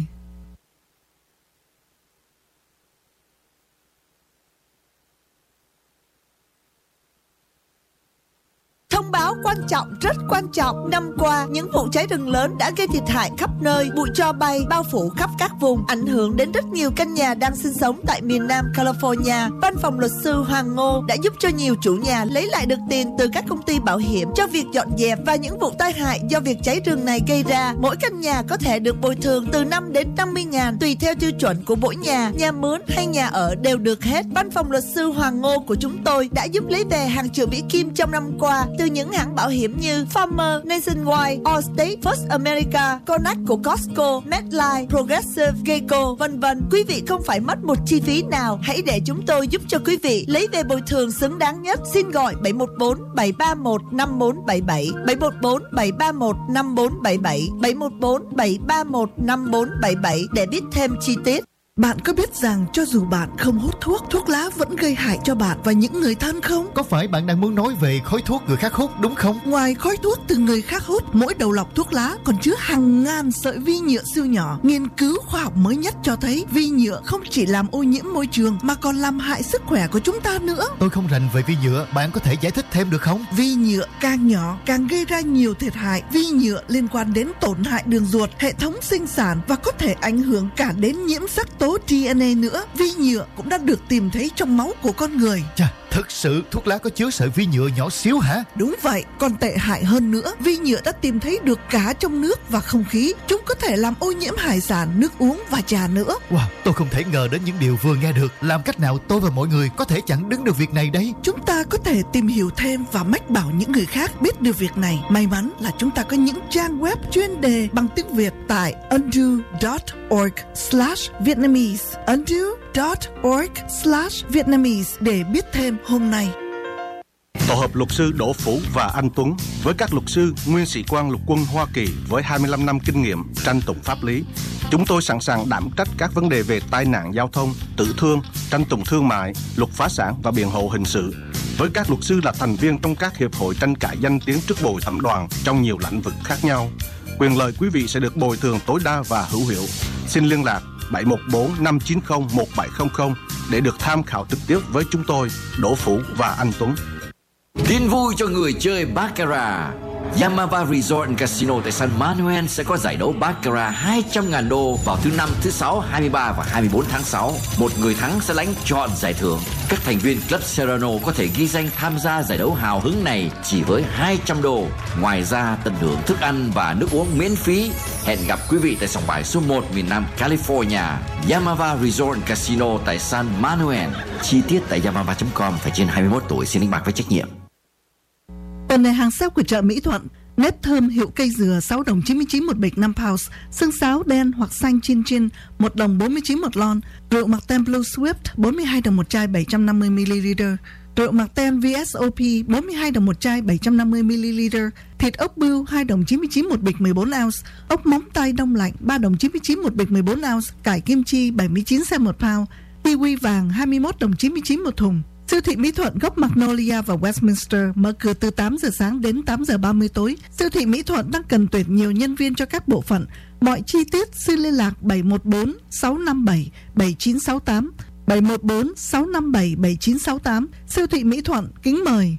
Thông báo quan trọng, rất quan trọng. Năm qua, những vụ cháy rừng lớn đã gây thiệt hại khắp nơi, bụi tro bay bao phủ khắp các vùng, ảnh hưởng đến rất nhiều căn nhà đang sinh sống tại miền Nam California. Văn phòng luật sư Hoàng Ngô đã giúp cho nhiều chủ nhà lấy lại được tiền từ các công ty bảo hiểm cho việc dọn dẹp và những vụ tai hại do việc cháy rừng này gây ra. Mỗi căn nhà có thể được bồi thường từ năm đến năm mươi ngàn tùy theo tiêu chuẩn của mỗi nhà, nhà mướn hay nhà ở đều được hết. Văn phòng luật sư Hoàng Ngô của chúng tôi đã giúp lấy về hàng triệu Mỹ Kim trong năm qua. Từ từ những hãng bảo hiểm như Farmer, Nationwide, Allstate, First America, Connect của Costco, MetLife, Progressive, Geico, vân vân. Quý vị không phải mất một chi phí nào. Hãy để chúng tôi giúp cho quý vị lấy về bồi thường xứng đáng nhất. Xin gọi bảy một bốn bảy ba một năm bốn bảy bảy, bảy một bốn bảy ba một năm bốn bảy bảy, bảy một bốn bảy ba một năm bốn bảy bảy để biết thêm chi tiết. Bạn có biết rằng cho dù bạn không hút thuốc, thuốc lá vẫn gây hại cho bạn và những người thân không? Có phải bạn đang muốn nói về khói thuốc người khác hút đúng không? Ngoài khói thuốc từ người khác hút, mỗi đầu lọc thuốc lá còn chứa hàng ngàn sợi vi nhựa siêu nhỏ. Nghiên cứu khoa học mới nhất cho thấy vi nhựa không chỉ làm ô nhiễm môi trường mà còn làm hại sức khỏe của chúng ta nữa. Tôi không rành về vi nhựa, bạn có thể giải thích thêm được không? Vi nhựa càng nhỏ càng gây ra nhiều thiệt hại. Vi nhựa liên quan đến tổn hại đường ruột, hệ thống sinh sản và có thể ảnh hưởng cả đến nhiễm sắc tố đê en a nữa. Vi nhựa cũng đã được tìm thấy trong máu của con người. Chà, thực sự thuốc lá có chứa sợi vi nhựa nhỏ xíu hả? Đúng vậy, còn tệ hại hơn nữa, vi nhựa đã tìm thấy được cả trong nước và không khí. Chúng có thể làm ô nhiễm hải sản, nước uống và trà nữa. Wow, tôi không thể ngờ đến những điều vừa nghe được. Làm cách nào tôi và mọi người có thể chặn đứng được việc này đây? Chúng ta có thể tìm hiểu thêm và mách bảo những người khác biết được việc này. May mắn là chúng ta có những trang web chuyên đề bằng tiếng Việt tại undo chấm org slash Vietnamese, undo chấm org slash Vietnamese để biết thêm hôm nay. Tổ hợp luật sư Đỗ Phủ và Anh Tuấn với các luật sư nguyên sĩ quan lục quân Hoa Kỳ với hai mươi lăm năm kinh nghiệm tranh tụng pháp lý. Chúng tôi sẵn sàng đảm trách các vấn đề về tai nạn giao thông, tử thương, tranh tụng thương mại, luật phá sản và biện hộ hình sự. Với các luật sư là thành viên trong các hiệp hội tranh cãi danh tiếng trước bồi thẩm đoàn trong nhiều lĩnh vực khác nhau. Quyền lợi quý vị sẽ được bồi thường tối đa và hữu hiệu. Xin liên lạc bảy một bốn năm chín không một bảy không không để được tham khảo trực tiếp với chúng tôi, Đỗ Phủ và Anh Tuấn. Tin vui cho người chơi Baccarat. Yamava Resort and Casino tại San Manuel sẽ có giải đấu Baccarat hai trăm ngàn đô vào thứ năm, thứ sáu, hai mươi ba và hai mươi bốn tháng sáu. Một người thắng sẽ lãnh trọn giải thưởng. Các thành viên Club Serrano có thể ghi danh tham gia giải đấu hào hứng này chỉ với hai trăm đô. Ngoài ra, tận hưởng thức ăn và nước uống miễn phí. Hẹn gặp quý vị tại sòng bài số một miền Nam California, Yamava Resort and Casino tại San Manuel. Chi tiết tại yamava chấm com. Phải trên hai mươi mốt tuổi, xin đánh bạc với trách nhiệm. Tuần này hàng sale của chợ Mỹ Thuận, nếp thơm hiệu cây dừa sáu đồng chín mươi chín một bịch năm pounds, xương sáo đen hoặc xanh chin chin một đồng bốn mươi chín một lon, rượu mặc tem Blue Swift bốn mươi hai đồng một chai bảy trăm năm mươi mi-li-lít, rượu mặc tem vê ét o pê bốn mươi hai đồng một chai bảy trăm năm mươi mi-li-lít, thịt ốc bươu hai đồng chín mươi chín một bịch mười bốn ounce, ốc móng tay đông lạnh ba đồng chín mươi chín một bịch mười bốn ounce, cải kim chi bảy mươi chín cent một pound, kiwi vàng hai mươi mốt đồng chín mươi chín một thùng. Siêu thị Mỹ Thuận góc Magnolia và Westminster mở cửa từ tám giờ sáng đến tám giờ ba mươi tối. Siêu thị Mỹ Thuận đang cần tuyển nhiều nhân viên cho các bộ phận. Mọi chi tiết xin liên lạc bảy một bốn sáu năm bảy bảy chín sáu tám, bảy một bốn sáu năm bảy bảy chín sáu tám. Siêu thị Mỹ Thuận kính mời.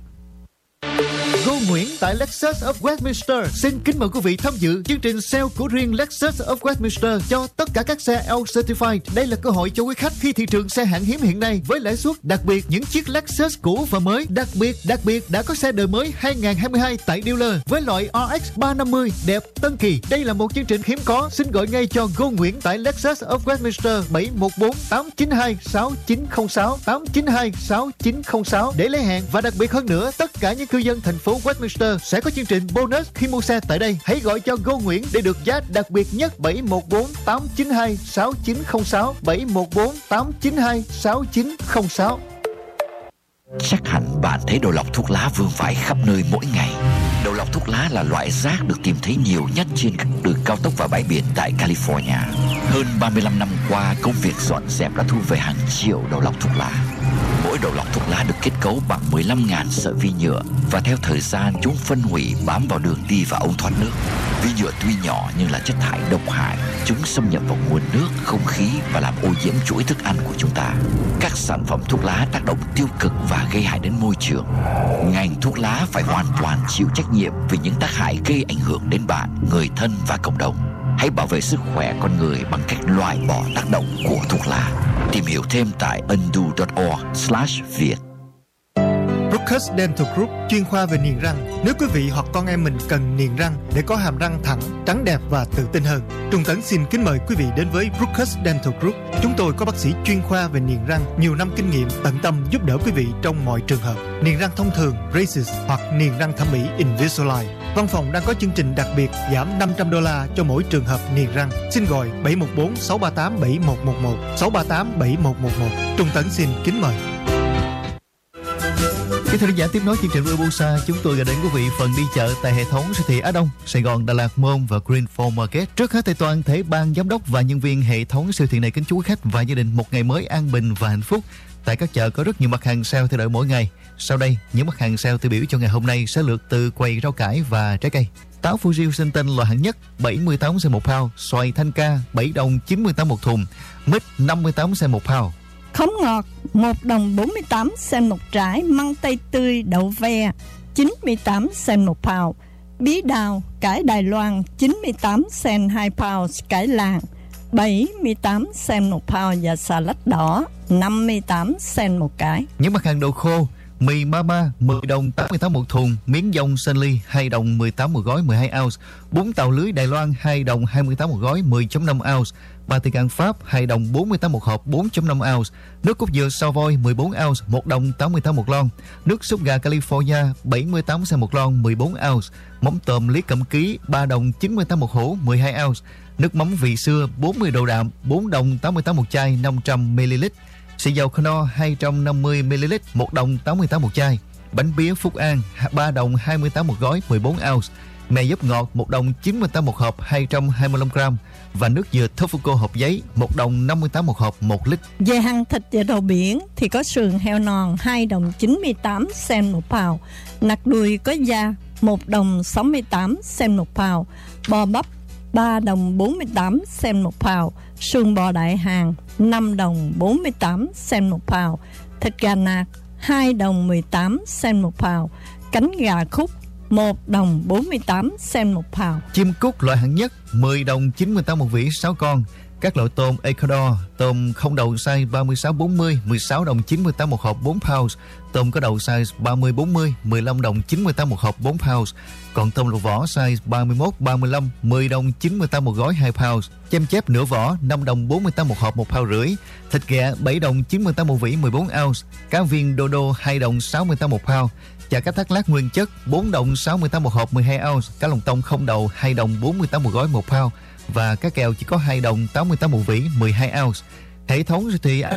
Go Nguyễn tại Lexus of Westminster xin kính mời quý vị tham dự chương trình sale của riêng Lexus of Westminster cho tất cả các xe L Certified. Đây là cơ hội cho quý khách khi thị trường xe hạng hiếm hiện nay với lãi suất đặc biệt những chiếc Lexus cũ và mới. Đặc biệt, đặc biệt đã có xe đời mới hai không hai hai tại dealer với loại R X ba năm mươi đẹp tân kỳ. Đây là một chương trình hiếm có. Xin gọi ngay cho Go Nguyễn tại Lexus of Westminster bảy một bốn tám chín hai sáu chín không sáu tám chín hai sáu chín không sáu để lấy hàng. Và đặc biệt hơn nữa, tất cả những cư dân thành phố Westminster sẽ có chương trình bonus khi mua xe tại đây. Hãy gọi cho Go Nguyễn để được giá đặc biệt nhất. Bảy một bốn tám chín hai sáu chín không sáu bảy một bốn tám chín hai sáu chín không sáu. Chắc hẳn bạn thấy đầu lọc thuốc lá vương vãi khắp nơi mỗi ngày. Đầu lọc thuốc lá là loại rác được tìm thấy nhiều nhất trên các đường cao tốc và bãi biển tại California. Hơn ba mươi lăm năm qua, công việc dọn dẹp đã thu về hàng triệu đầu lọc thuốc lá. Mỗi đầu lọc thuốc lá được kết cấu bằng mười lăm nghìn sợi vi nhựa và theo thời gian chúng phân hủy bám vào đường đi và ống thoát nước. Vi nhựa tuy nhỏ nhưng là chất thải độc hại. Chúng xâm nhập vào nguồn nước, không khí và làm ô nhiễm chuỗi thức ăn của chúng ta. Các sản phẩm thuốc lá tác động tiêu cực và gây hại đến môi trường. Ngành thuốc lá phải hoàn toàn chịu trách nhiệm vì những tác hại gây ảnh hưởng đến bạn, người thân và cộng đồng. Hãy bảo vệ sức khỏe con người bằng cách loại bỏ tác động của thuốc lá. Tìm hiểu thêm tại undo chấm org slash Việt. Brookes Dental Group, chuyên khoa về niềng răng. Nếu quý vị hoặc con em mình cần niềng răng để có hàm răng thẳng, trắng đẹp và tự tin hơn, Trung Tấn xin kính mời quý vị đến với Brookes Dental Group. Chúng tôi có bác sĩ chuyên khoa về niềng răng, nhiều năm kinh nghiệm, tận tâm giúp đỡ quý vị trong mọi trường hợp. Niềng răng thông thường, braces hoặc niềng răng thẩm mỹ Invisalign. Văn phòng đang có chương trình đặc biệt giảm năm trăm đô la cho mỗi trường hợp niềng răng. Xin gọi bảy một bốn sáu ba tám bảy một một một, sáu ba tám bảy một một một. Trung Tấn xin kính mời. Kính thưa khán giả, tiếp nối chương trình Robusa, chúng tôi gửi đến quý vị phần đi chợ tại hệ thống siêu thị Á Đông, Sài Gòn, Đà Lạt, Mall và Greenfield Market. Trước hết thì toàn thể ban giám đốc và nhân viên hệ thống siêu thị này kính chúc quý khách và gia đình một ngày mới an bình và hạnh phúc. Tại các chợ có rất nhiều mặt hàng sale thay đổi mỗi ngày. Sau đây, những mặt hàng sale tiêu biểu cho ngày hôm nay sẽ lượt từ quầy rau cải và trái cây. Táo Fuji Washington loại hạng nhất bảy mươi tám cent một pound, xoài Thanh Ca bảy đồng chín mươi tám một thùng, mít năm mươi tám cent một pound. Khóm ngọt một đồng bốn mươi tám cent một trái, măng tây tươi đậu ve chín mươi tám cent một pound, bí đào cải Đài Loan chín mươi tám cent hai pound, cải làng bảy mươi tám cent một pound và xà lách đỏ năm mươi tám cent một cái. Những mặt hàng đồ khô: mì Mama mười đồng tám mươi tám một thùng, miến dong Sunny hai đồng mười tám một gói mười hai ounce, bún tàu lưới Đài Loan hai đồng hai mươi tám một gói mười phẩy năm ounce, Pate gan Pháp hai đồng bốn mươi tám một hộp bốn phẩy năm ounce, nước cốt dừa Savoy mười bốn ounce một đồng tám mươi tám một lon, nước súp gà California bảy mươi tám cent một lon mười bốn ounce, mắm tôm Lý Cẩm Ký ba đồng chín mươi tám một hũ mười hai ounce, nước mắm vị xưa bốn mươi độ đạm bốn đồng tám mươi tám một chai năm trăm mi li lít, xì dầu Knorr hai trăm năm mươi mi li lít một đồng tám mươi tám một chai, bánh pía Phúc An ba đồng hai mươi tám một gói mười bốn ounce, mè dấp ngọt một đồng chín mươi tám một hộp hai trăm hai mươi lăm gram và nước dừa Tofuko hộp giấy một đồng năm mươi tám một hộp một lít. Về hàng thịt và đồ biển thì có sườn heo non hai đồng chín mươi tám cent một pound, nạc đùi có da một đồng sáu mươi tám cent một pound, bò bắp ba đồng bốn mươi tám cent một pound, sườn bò đại hàng năm đồng bốn mươi tám cent một pound, thịt gà nạc hai đồng mười tám cent một pound, cánh gà khúc một đồng bốn mươi tám cent một pound. Chim cút loại hạng nhất mười đồng chín mươi tám một vỉ sáu con. Các loại tôm Ecuador, tôm không đầu size ba mươi sáu bốn mươi mười sáu đồng chín mươi tám một hộp bốn pounds, tôm có đầu size ba mươi bốn mươi mười lăm đồng chín mươi tám một hộp bốn pounds, còn tôm lột vỏ size ba mươi mốt ba mươi lăm mười đồng chín mươi tám một gói hai pounds, chêm chép nửa vỏ năm đồng bốn mươi tám một hộp một pound rưỡi, thịt gà bảy đồng chín mươi tám một vỉ mười bốn ounce, cá viên Dodo hai đồng sáu mươi tám một pound, chả cá thác lát nguyên chất bốn đồng sáu mươi tám một hộp mười hai ounce, cá lồng tông không đầu hai đồng bốn mươi tám một gói một pound và cá kèo chỉ có hai đồng tám mươi tám một vỉ mười hai ounce. Hệ thống siêu thị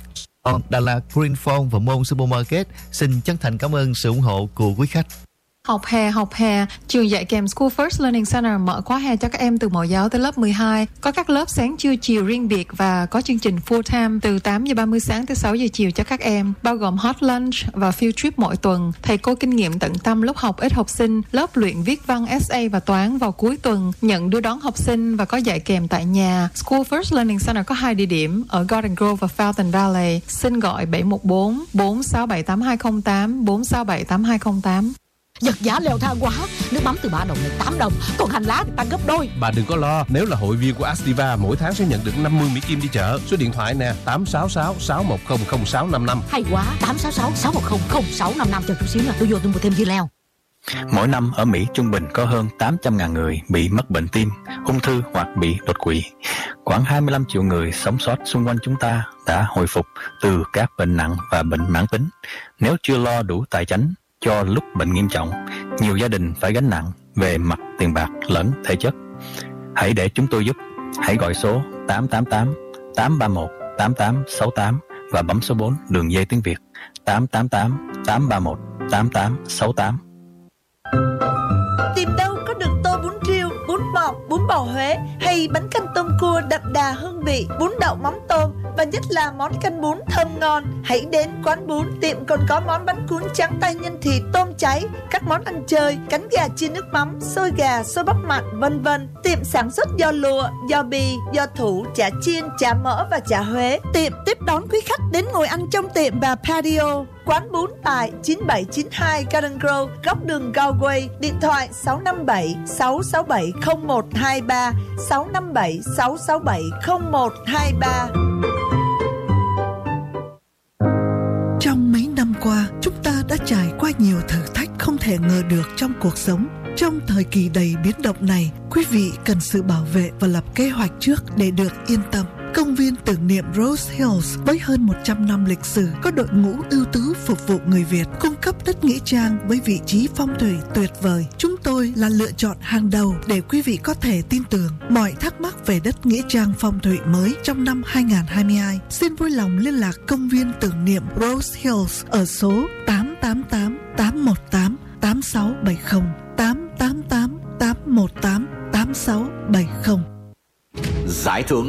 Đà Lạt, Greenfield và Mall Supermarket xin chân thành cảm ơn sự ủng hộ của quý khách. Học hè, học hè, trường dạy kèm School First Learning Center mở khóa hè cho các em từ mẫu giáo tới lớp mười hai. Có các lớp sáng trưa chiều riêng biệt và có chương trình full time từ tám giờ ba mươi sáng tới sáu giờ chiều cho các em, bao gồm hot lunch và field trip mỗi tuần. Thầy cô kinh nghiệm tận tâm lúc học ít học sinh, lớp luyện viết văn ét a và toán vào cuối tuần, nhận đưa đón học sinh và có dạy kèm tại nhà. School First Learning Center có hai địa điểm ở Garden Grove và Fountain Valley. Xin gọi bảy một bốn bốn sáu bảy tám hai không tám bốn sáu bảy tám hai không tám. Giật giá leo thang quá, nước mắm từ ba đồng lên tám đồng, còn hành lá tăng gấp đôi. Bà đừng có lo, nếu là hội viên của Astiva mỗi tháng sẽ nhận được năm mươi Mỹ Kim đi chợ. Số điện thoại nè, tám sáu sáu sáu một không không sáu năm năm. Hay quá, tám sáu sáu sáu một không không sáu năm năm. Chờ chút xíu là tôi vô tôi mua thêm dưa leo. Mỗi năm ở Mỹ trung bình có hơn tám trăm nghìn người bị mắc bệnh tim, ung thư hoặc bị đột quỵ. Khoảng hai mươi lăm triệu người sống sót xung quanh chúng ta đã hồi phục từ các bệnh nặng và bệnh mãn tính. Nếu chưa lo đủ tài chánh cho lúc bệnh nghiêm trọng, nhiều gia đình phải gánh nặng về mặt tiền bạc lẫn thể chất. Hãy để chúng tôi giúp. Hãy gọi số tám tám tám tám ba một tám tám sáu tám và bấm số bốn đường dây tiếng Việt tám tám tám tám ba một tám tám sáu tám. Tìm đâu có được tô bún riêu, bún bò, bún bò Huế hay bánh canh tôm cua đậm đà hương vị, bún đậu mắm tôm và nhất là món canh bún thơm ngon. Hãy đến quán bún, tiệm còn có món bánh cuốn trắng tay nhân thịt, tôm cháy, các món ăn chơi, cánh gà chiên nước mắm, xôi gà, xôi bắp mặn, vân vân. Tiệm sản xuất giò lụa, giò bì, giò thủ, chả chiên, chả mỡ và chả Huế. Tiệm tiếp đón quý khách đến ngồi ăn trong tiệm và patio. Quán bún tại chín bảy chín hai Garden Grove, góc đường Galway. Điện thoại sáu năm bảy sáu sáu bảy không một hai ba, sáu năm bảy sáu sáu bảy không một hai ba. Trong mấy năm qua, chúng ta đã trải qua thể ngờ được trong cuộc sống. Trong thời kỳ đầy biến động này, quý vị cần sự bảo vệ và lập kế hoạch trước để được yên tâm. Công viên tưởng niệm Rose Hills với hơn một trăm năm lịch sử có đội ngũ ưu tú phục vụ người Việt, cung cấp đất nghĩa trang với vị trí phong thủy tuyệt vời. Chúng tôi là lựa chọn hàng đầu để quý vị có thể tin tưởng. Mọi thắc mắc về đất nghĩa trang phong thủy mới trong năm hai không hai hai, xin vui lòng liên lạc công viên tưởng niệm Rose Hills ở số tám tám tám tám một tám tám sáu bảy không, tám tám tám tám một tám tám sáu bảy không. Giải thưởng